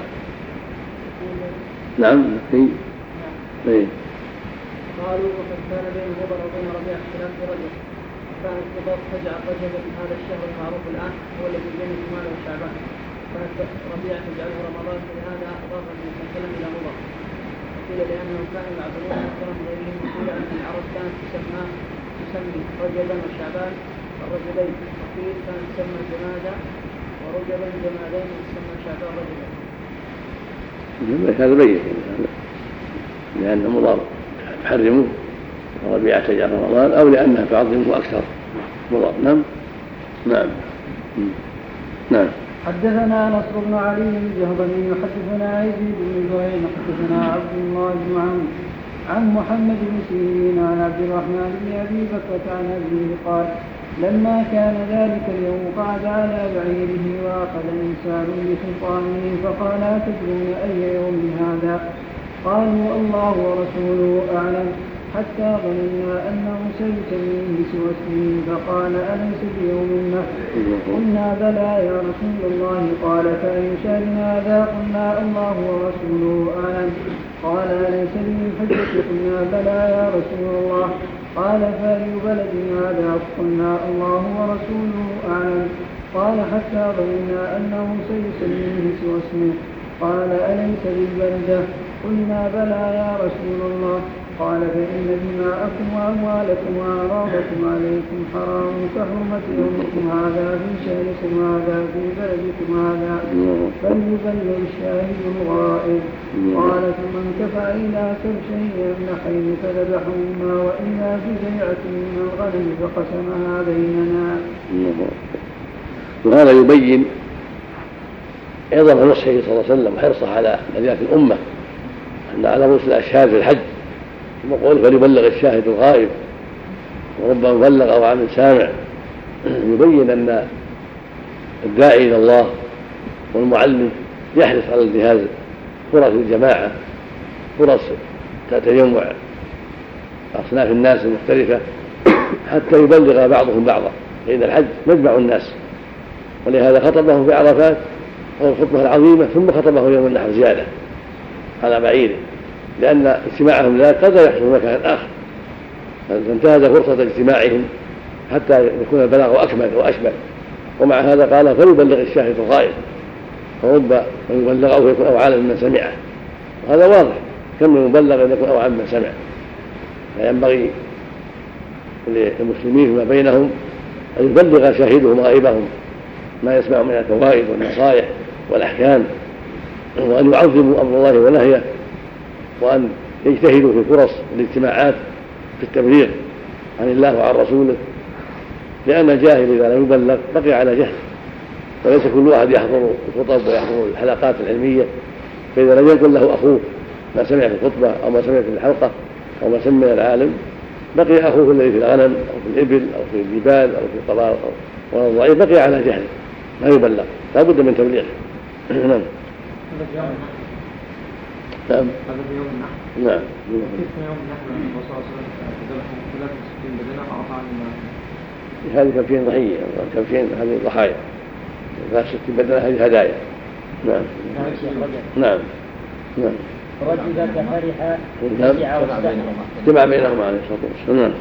نعم في ايه. قالوا وقد كان بين مضر وبين ربيع اختلاف رجب، كانت مضر تجعل رجبا هذا الشهر المعروف الان هو الذي بين جمال وشعبان، كانت ربيع تجعله رمضان، لهذا اضاف النبي صلى الله عليه وسلم الى مضر. قيل لانهم كانوا يعبدون اكثر من غيرهم، وقيل ان العرب كانت تسمى تسمي رجبا وشعبان الرجلين، وقيل كانت تسمى جمادا ورجبا جمادين وتسمى شعبان رجبا. هذا بين لأن مضر تحرموه وربيعة تجعل رمضان أو لأنها تعظمه أكثر مضر. نعم نعم نعم. حدثنا نصر بن علي الجهضمي حدثنا يزيد بن زريع حدثنا عبد الله بن عون عن محمد بن سيرين عن عبد الرحمن بن أبي بكر عن أبيه قال لما كان ذلك اليوم قعد على بعيره وأخذ إنسان بسلطانه فقال أتدرون أي يوم هذا؟ قالوا الله ورسوله أعلم، حتى ظننا أنه سيسميه سوى اسمه فقال أليس بيوم النحر؟ قلنا بلى يا رسول الله. قال فأي شهر هذا؟ قلنا الله ورسوله أعلم. قال أليس به الحجة؟ قلنا بلى يا رسول الله. قال فأي بلد هذا؟ قلنا الله ورسوله أعلم. قال حتى ظننا أنه سيسميه سوى اسمه. قال أليس بالبلدة؟ قلنا بلى يا رسول الله. قال فإن دماءكم وأموالكم وأعراضكم عليكم حرام كحرمة يومكم هذا في شهركم هذا في بلدكم هذا، فليبلغ الشاهد الغائب. قال ثم انكفى إلى كبشين يمنحين فذبحهما وإلى جزيعة من الغنم فقسمها بيننا. وهذا يبين عظم نصحه صلى الله عليه وسلم وحرصه على نجاة الأمة، أن على رؤوس الأشهاد في الحج وقول فليبلغ الشاهد الغائب، وربما بلغ أو عامل سامع. يبين أن الداعي إلى الله والمعلم يحرص على انتهاز فرص الجماعة، فرص تجمع أصناف الناس المختلفة حتى يبلغ بعضهم بعضا، فإن الحج مجمع الناس، ولهذا خطبهم في عرفات أو الخطبة العظيمة ثم خطبه يوم النحر زيادة على بعيره، لأن اجتماعهم لا قد يحصل مكان آخر، فانتهز فرصة اجتماعهم حتى يكون البلاغ أكمل وأشمل. ومع هذا قال فليبلغ الشاهد الغائب، فرب من يبلغ أو يكون أوعى من سمعه، وهذا واضح كم من مبلغ أن يكون أوعى من سمعه. فينبغي للمسلمين فيما بينهم أن يبلغ شاهدهم غائبهم ما يسمع من الفوائد والنصائح والأحكام، وأن يعظموا أمر الله ونهيه، وأن يجتهدوا في فرص الاجتماعات في التبليغ عن الله وعن رسوله، لأن الجاهل إذا لم يبلغ بقي على جهل، وليس كل واحد يحضر الخطب ويحضر الحلقات العلمية، فإذا لم يقل له أخوه ما سمع في الخطبة أو ما سمع في الحلقة أو ما سمع العالم، بقي أخوه الذي في الغنم أو في الإبل أو في الجبال أو في القبائل أو الضعيف بقي على جهل ما يبلغ، لا بد من تبليغه. نعم. نعم. هذا في يوم النحر. نعم. كيف يوم النحر الرسول صلى الله عليه وسلم ذبح ثلاث وستين بدنة وأعطى عن هذه كم فين ضحية كم فين هذه ضحايا ثلاث وستين بدنة هذه هدايا. نعم. نعم. نعم. رجل كفرح فزع واستحيا. جمع بينهما عليه الصلاة والسلام. نعم.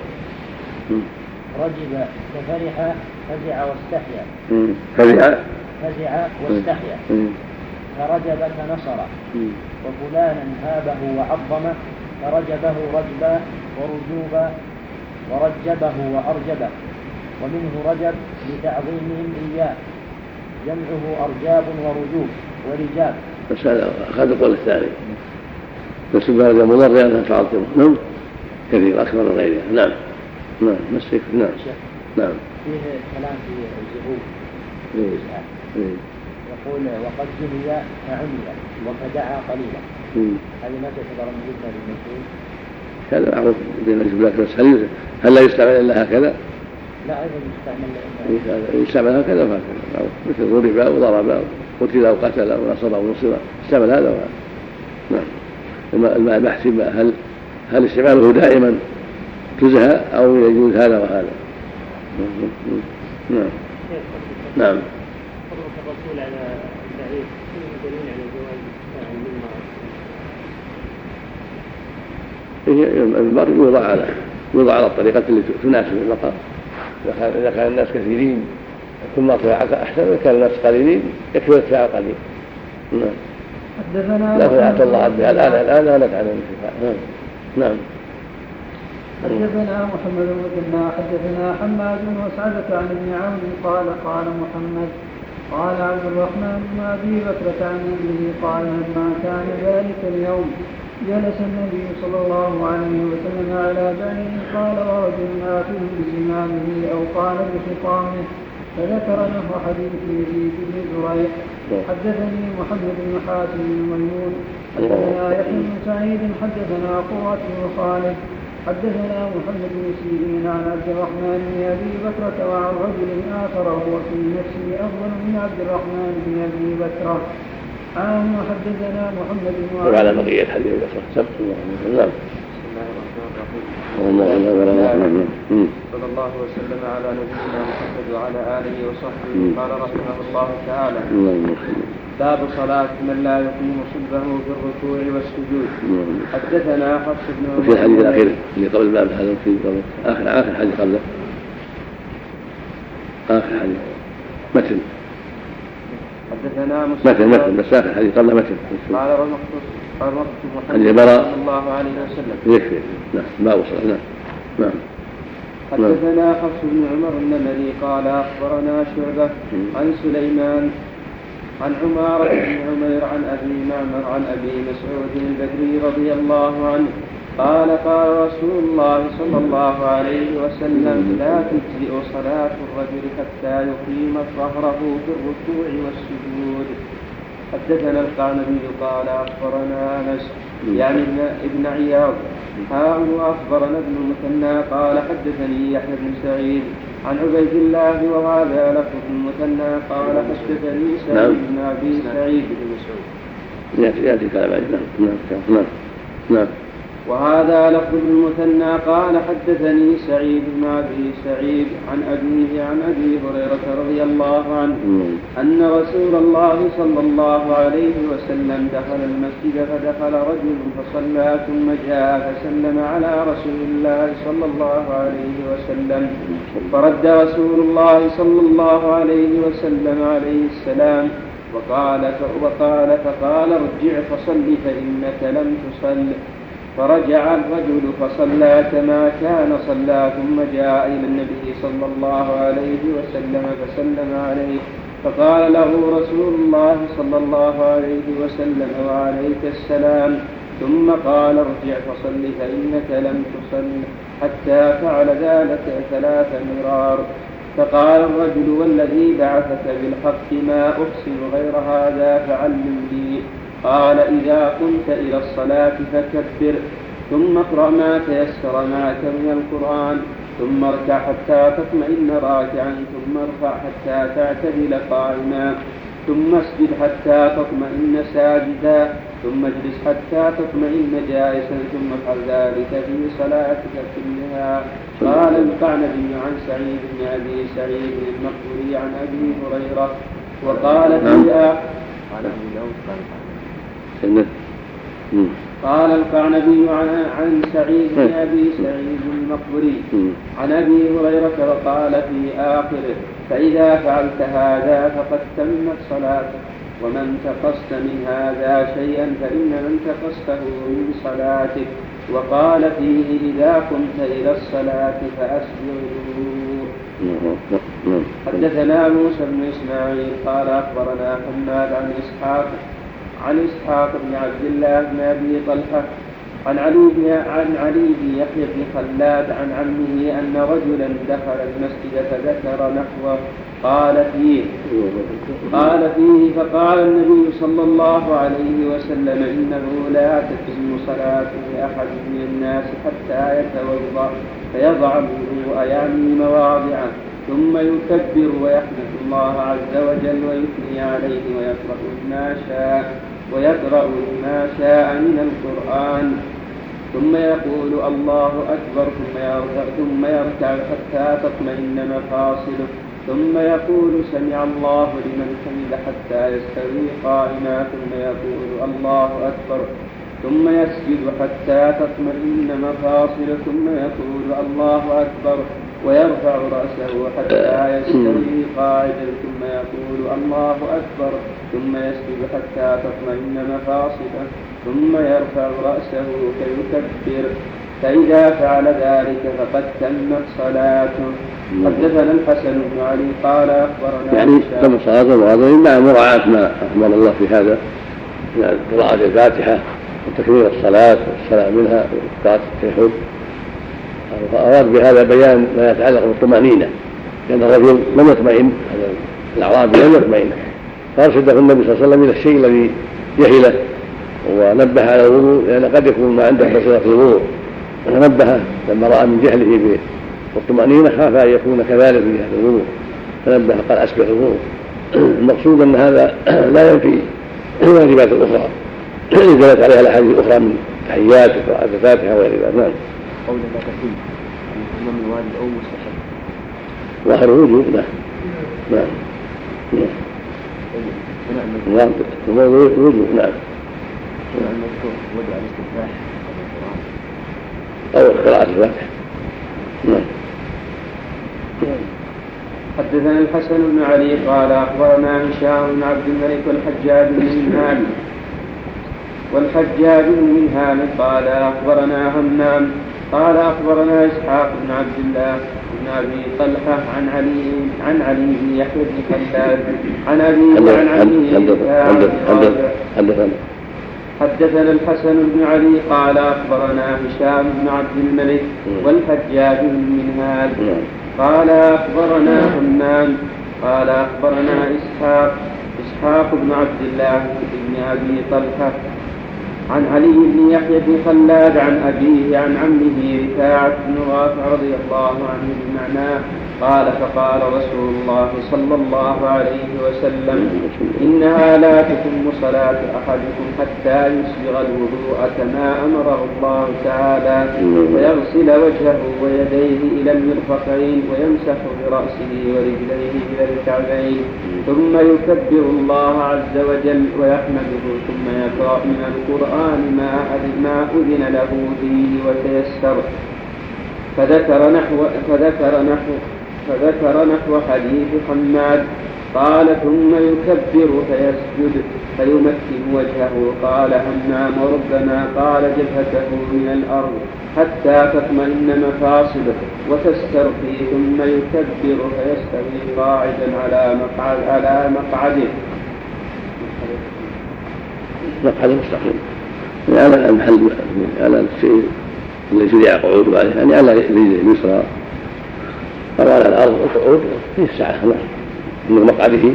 رجل كفرح فزع واستحيا. فزع. فزع واستحيا. فرجب فنصر. وفلانا هابه وعظمه فرجبه رجبا ورجوبا ورجبه وأرجبه. ومنه رجب لتعظيمهم إياه، جمعه أرجاب ورجوب ورجاب. بس هذا أخذ القول الثاني، بس بهذا مضر لأنها تعظمه. نعم. كثير أكثر من غيرها. نعم. نعم. مسك. نعم. نعم. فيه كلام في الزهور. يقول وقد جهي فعمي وفدعا قليلا. هذه ما تعتبر من جبلة للمسؤول؟ هذا معروف بين الجبلات، بس هل هل لا يستعمل إلا هكذا؟ لا أيضا يستعمل يستعمل هكذا فهكذا، مثل ضرب وضرب قتل أو قتل أو نصر أو نصر، استعمل هذا وهذا. نعم. البحث هل هل استعماله دائما تزهى أو يجوز هذا وهذا. نعم. نعم. الرسول على البعير دليل على جواز المرء يوضع على يوضع على الطريقة التي تناسب المقام. إذا كان الناس كثيرين ثم ارتفاع أحسن، إذا كان الناس قليلين يكفي ارتفاع قليل. نعم. لا فلا الله بها الآن الآن لا نتعلم الارتفاع. نعم. حدثنا محمد بن حدثنا حماد وسعدة عن ابن عون قال قال محمد قال عبد الرحمن بن أبي بكر عن ابنه قال لما كان ذلك اليوم جلس النبي صلى الله عليه وسلم على بعير قال ورجل آخذ بزمامه أو قال بخطامه، فذكر له حديث يزيد بن زريع. حدثني محمد بن حاتم بن ميمون حدثنا يحيى بن سعيد حدثنا قرة بن خالد حدثنا محمد بن سيرين عن عبد الرحمن بن أبي بكرة وعن رجل آخر هو في نفسه أفضل من عبد الرحمن بن أبي بكرة عنه. حدثنا محمد بن وعلى بقية الحديث بكرة. نعم. صلى الله وسلم على نبينا محمد وعلى آله وصحبه. قال رحمه الله تعالى: باب صلاة من لا يقيم صلبه في الركوع والسجود. حدثنا حفص بن عمر. وفي الحديث الأخير اللي قبل الباب هذا في قبل آخر آخر حديث قبله آخر حديث متن حدثنا متن متن بس آخر حديث قبله متن. قال ومقتص قال وقت محمد صلى الله عليه وسلم يكفي. نعم. ما وصل. نعم. نعم. حدثنا حفص بن عمر النمري قال أخبرنا شعبة عن سليمان عن عمارة بن عمير عن أبي معمر عن أبي مسعود البدري رضي الله عنه قال قال رسول الله صلى الله عليه وسلم: لا تجزئ صلاة الرجل حتى يقيم ظهره في الركوع والسجود. حدثنا القعنبي قال أخبرنا أنس يعني ابن عياض ها وأخبرنا ابن المثنى قال حدثني يحيى بن سعيد عن عبيد الله وهذا لفظ المثنى قال حدثني سعيد بن أبي سعيد يأتي كلام نعم. نعم. نعم. وهذا لفظ المثنى قال حدثني سعيد بن أبي سعيد عن أبيه عن أبي هريرة رضي الله عنه أن رسول الله صلى الله عليه وسلم دخل المسجد فدخل رجل فصلى ثم جاء فسلم على رسول الله صلى الله عليه وسلم فرد رسول الله صلى الله عليه وسلم عليه السلام وقال وقال فقال ارجع فصل فإنك لم تصل. فرجع الرجل فصلى كما كان صلى ثم جاء إلى النبي صلى الله عليه وسلم فسلم عليه فقال له رسول الله صلى الله عليه وسلم: وعليك السلام. ثم قال ارجع فصل فإنك لم تصل. حتى فعل ذلك ثلاث مرار. فقال الرجل والذي بعثك بالحق ما أحسن غير هذا فعلم لي. قال إذا قمت إلى الصلاة فكبر، ثم اقرأ ما تيسر معك من القرآن، ثم اركع حتى تطمئن راكعا، ثم ارفع حتى تعتدل قائما، ثم اسجد حتى تطمئن ساجدا، ثم اجلس حتى تطمئن جالسا، ثم افعل ذلك في صلاتك كلها. قال القعنبي عن سعيد بن ابي سعيد المقبري عن ابي هريره وقال في قال القعنبي عن, عن سعيد بن ابي سعيد المقبري عن ابي هريره وقال في اخره فاذا فعلت هذا فقد تمت صلاتك، ومن تقصت من هذا شيئا فإنما انتقصته من صلاتك. وقال فيه إذا قمت إلى الصلاة فأسبغوا. حدثنا موسى بن إسماعيل قال أخبرنا حماد عن إسحاق عن إسحاق بن عبد الله بن أبي طلحة عن علي بن عن علي بن يحيى بن خلاد عن عمه أن رجلا دخل المسجد فذكر نحوه قال فيه قال فيه فقال النبي صلى الله عليه وسلم إنه لا تتم صلاة لأحد من الناس حتى يتوضأ فيضع الوضوء يعني مواضعه، ثم يكبر ويحمد الله عز وجل ويثني عليه ويقرأ ما شاء ويقرأ ما شاء من القرآن، ثم يقول الله أكبر ثم يركع, ثم يركع حتى تطمئن مفاصله، ثم يقول سمع الله لمن حمد حتى يستوي قائما، ثم يقول الله أكبر، ثم يسجد حتى تطمئن مفاصله، ثم يقول الله أكبر ويرفع رأسه حتى يستوي قاعدا، ثم يقول الله أكبر، ثم يسجد حتى تطمئن مفاصله، ثم يرفع رأسه فيكبر، فإذا فعل ذلك فقد تمت صلاته. حدثنا الحسن بن علي قال أخبرنا يعني تم صلاة وهذا مع مراعاة ما أمر الله في هذا من قراءة الفاتحة وتكبير الصلاة والصلاة منها وقراءة التشهد، فأراد بهذا بيان ما يتعلق بالطمأنينة، لأن الرجل لم يطمئن، هذا الأعرابي لم يطمئن، فأرشده النبي صلى الله عليه وسلم إلى الشيء الذي يهله ونبه على الوضوء، لأن قد يكون ما عنده بصيرة في الوضوء، فنبه لما رأى من جهله بالطمأنينة خاف أن يكون كذلك في هذا الوضوء، فنبه قال أسبغ الوضوء. المقصود أن هذا لا ينفي الواجبات الأخرى التي دلت عليها الأحاديث الأخرى من تحيات وقراءة الفاتحة وغير ذلك. نعم. قول لا تكون أما من واجب أو مستحب. وآخر وجوب. نعم. نعم. نعم. الموضوع وجوب. نعم. المذكور وضع الاستفتاح أو قراءة الفاتحة. نعم. حدثنا الحسن بن علي قال أخبرنا هشام بن عبد الملك والحجاج بن منهال والحجاج بن منهال قال أخبرنا همام قال أخبرنا إسحاق بن عبد الله بن أبي طلحة عن علي عن علي بن يحيى بن خلاد عن أبي عن علي. حدثنا الحسن بن علي قال أخبرنا هشام بن عبد الملك والحجاج بن منهال قال أخبرنا همام قال أخبرنا إسحاق إسحاق بن عبد الله بن أبي طلحة عن علي بن يحيى بن خلاد عن أبيه عن عمه رفاعة بن رافع رضي الله عنه بمعناه قال فقال رسول الله صلى الله عليه وسلم إنها لا تتم صلاة أحدكم حتى يسبغ الوضوء كما أمره الله تعالى ويغسل وجهه ويديه إلى المرفقين ويمسح برأسه ورجليه إلى الكعبين ثم يكبر الله عز وجل ويحمده ثم يقرأ من القرآن ما أذن له فيه وتيسر. فذكر نحو فذكر نحو فذكر نحو حديث حماد قال ثم يكبر فيسجد فيمكن وجهه قال همام وربما قال جبهته من الأرض حتى تطمئن مفاصله وتسترخي ثم يكبر فيستوي قاعدا على مقعد على مقعده مقعد مستقيم على المحل على الشيء اللي شرع قعود عليه يعني على رجله اليسرى أو على الأرض القعود فيه الساعة من مقعده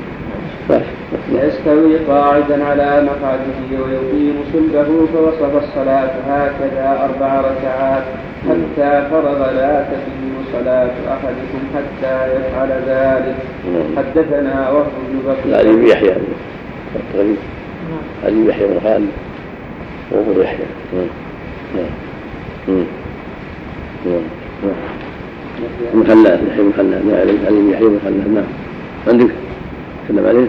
يستوي قاعدا على مقعده ويقيم صلبه فوصف الصلاة هكذا أربع ركعات حتى فرغ لا تتم صلاة أحدكم حتى يفعل ذلك. حدثنا وهب بن بكر علي بن يحيى الغريب علي بن يحيى بن خالد وابو يحيى بن خلاد يحيى بن خلاد علي بن يحيى بن خلاد. نعم عندك تكلم عليه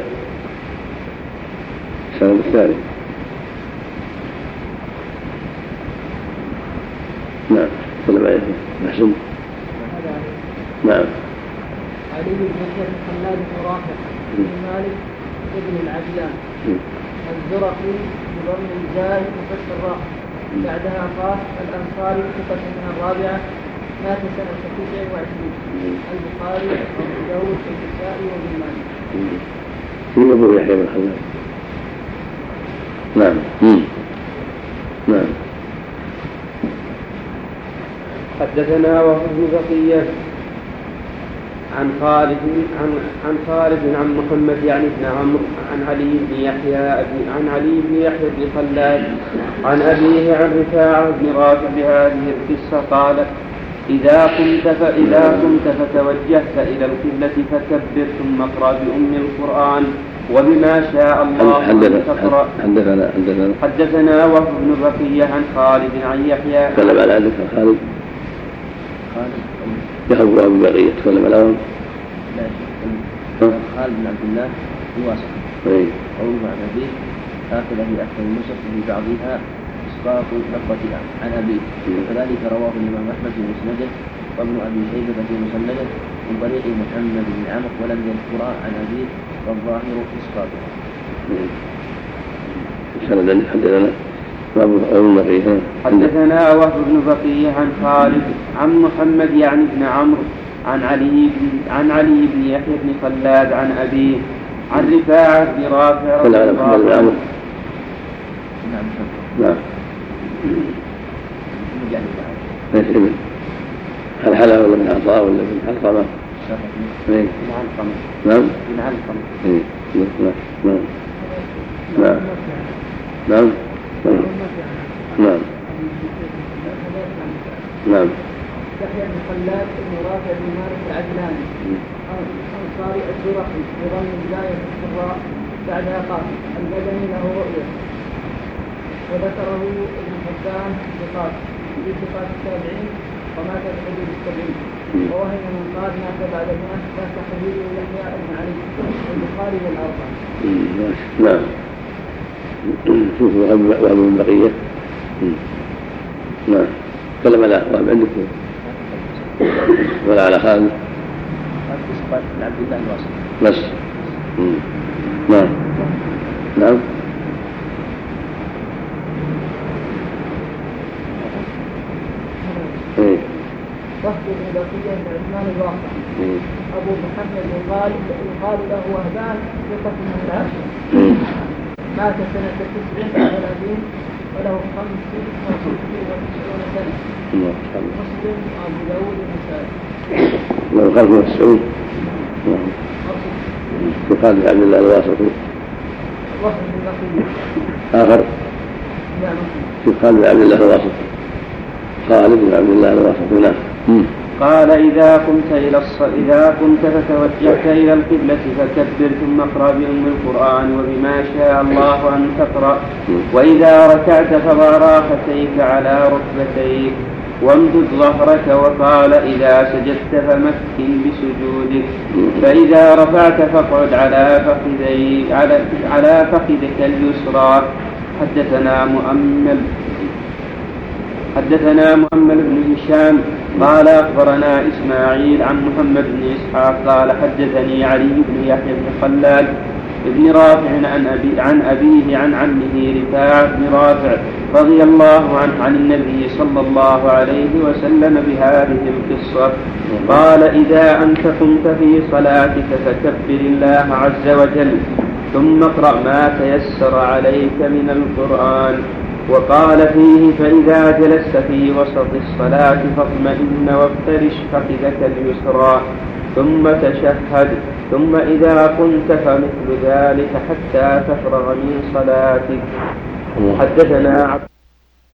السنة الثاني. نعم تكلم عليه محسن. نعم علي بن يحيى بن خلاد بن رافع بن مالك ابن العجلان الزرقي بضم الزاي وفتح الراء بعدها قاف الأنصاري ثقة من الرابعة مات سنة تسع وعشرين. البخاري وأبو داود والنسائي وابن ماجه. في أبو يحيى بن خلاد. نعم نعم. حدثنا وهب بن بقية عن خالد عن عن خالد عن محمد يعني بن عمرو عن علي بن يحيى عن علي بن يحيى بن خلاد عن أبيه عن رفاعة بن رافع بهذه القصة قال: إذا قمت فإذا قمت فتوجهت إلى القبلة فكبر ثم اقرأ بأم القرآن وبما شاء الله أن تقرأ. حدثنا حدثنا حدثنا وهب بن بقية عن خالد عن يحيى. تكلم على ذلك خالد يخرج وهب بن بقية تكلم على وهب. خالد بن عبد الله الواسط قوله عن أبيه هكذا في أكثر النسخ في بعضها إسقاط لفظة عن أبيه وكذلك رواه الإمام أحمد في مسنده وابن أبي شيبة في مسنده من طريق محمد بن عمرو ولم يذكر عن أبيه والظاهر إسقاطه. سندا حدثنا حدثنا وهب بن بقية عن خالد عن محمد يعني بن عمرو عن علي بن عن علي بن يحيى بن خلاد عن أبيه عن رفاعة بن رافع رضي الله عنه. نعم. هل حلا ولا من عطاء ولا من علقمة؟ من علقمة. نعم. من علقمة. نعم. نعم. نعم. نعم. نعم. يحيى بن خلاد بن رافع بن مالك العجلاني الأنصاري الزرقي بضم الزاي الراء بعدها قال البدني له رؤية وذكره ابن حبان بقاف في ثقات التابعين ومات بحدود السبعين ووهم من قال مات بعد المئة كان تحديد يحيى بن علي البخاري والأربعة. نعم. شوف وهب بن بقية. نعم. تكلم على وهب عندك ولا على خالد؟ من عبد الله الواسط. بس. نعم. نعم. وهب بن بقية بن عثمان الواقع أبو محمد يقال يقال له وهبان ثقة من العشرة مات سنة تسع وثلاثين وله خمس وتسعون سنة. مسلم وأبو داود والنسائي. له خمس وتسعون. يقال لعبد الله الواسطي. وهب بن بقية. آخر. يقال لعبد الله الواسطي. خالد بن عبد الله الواسطي. نعم. قال إذا قمت إلى الص... إذا قمت فتوجهت إلى القبلة فكبر ثم اقرأ بأم القرآن وبما شاء الله أن تقرأ وإذا ركعت فضع راحتيك على ركبتيك وامدد ظهرك وقال إذا سجدت فمكن بسجودك فإذا رفعت فاقعد على فخذي على على فخذك اليسرى. حدثنا مؤمل حدثنا مؤمل بن هشام قال أخبرنا إسماعيل عن محمد بن إسحاق قال حدثني علي بن يحيى بن خلاد بن رافع عن, أبي عن أبيه عن عمه رفاعة بن رافع رضي الله عنه عن النبي صلى الله عليه وسلم بهذه القصة قال إذا أنت قمت في صلاتك فكبر الله عز وجل ثم اقرأ ما تيسر عليك من القرآن وقال فيه فإذا جلست في وسط الصلاة فاطمئن وافترش فخذك اليسرى ثم تشهد ثم إذا قمت فمثل ذلك حتى تفرغ من صلاتك. حدثنا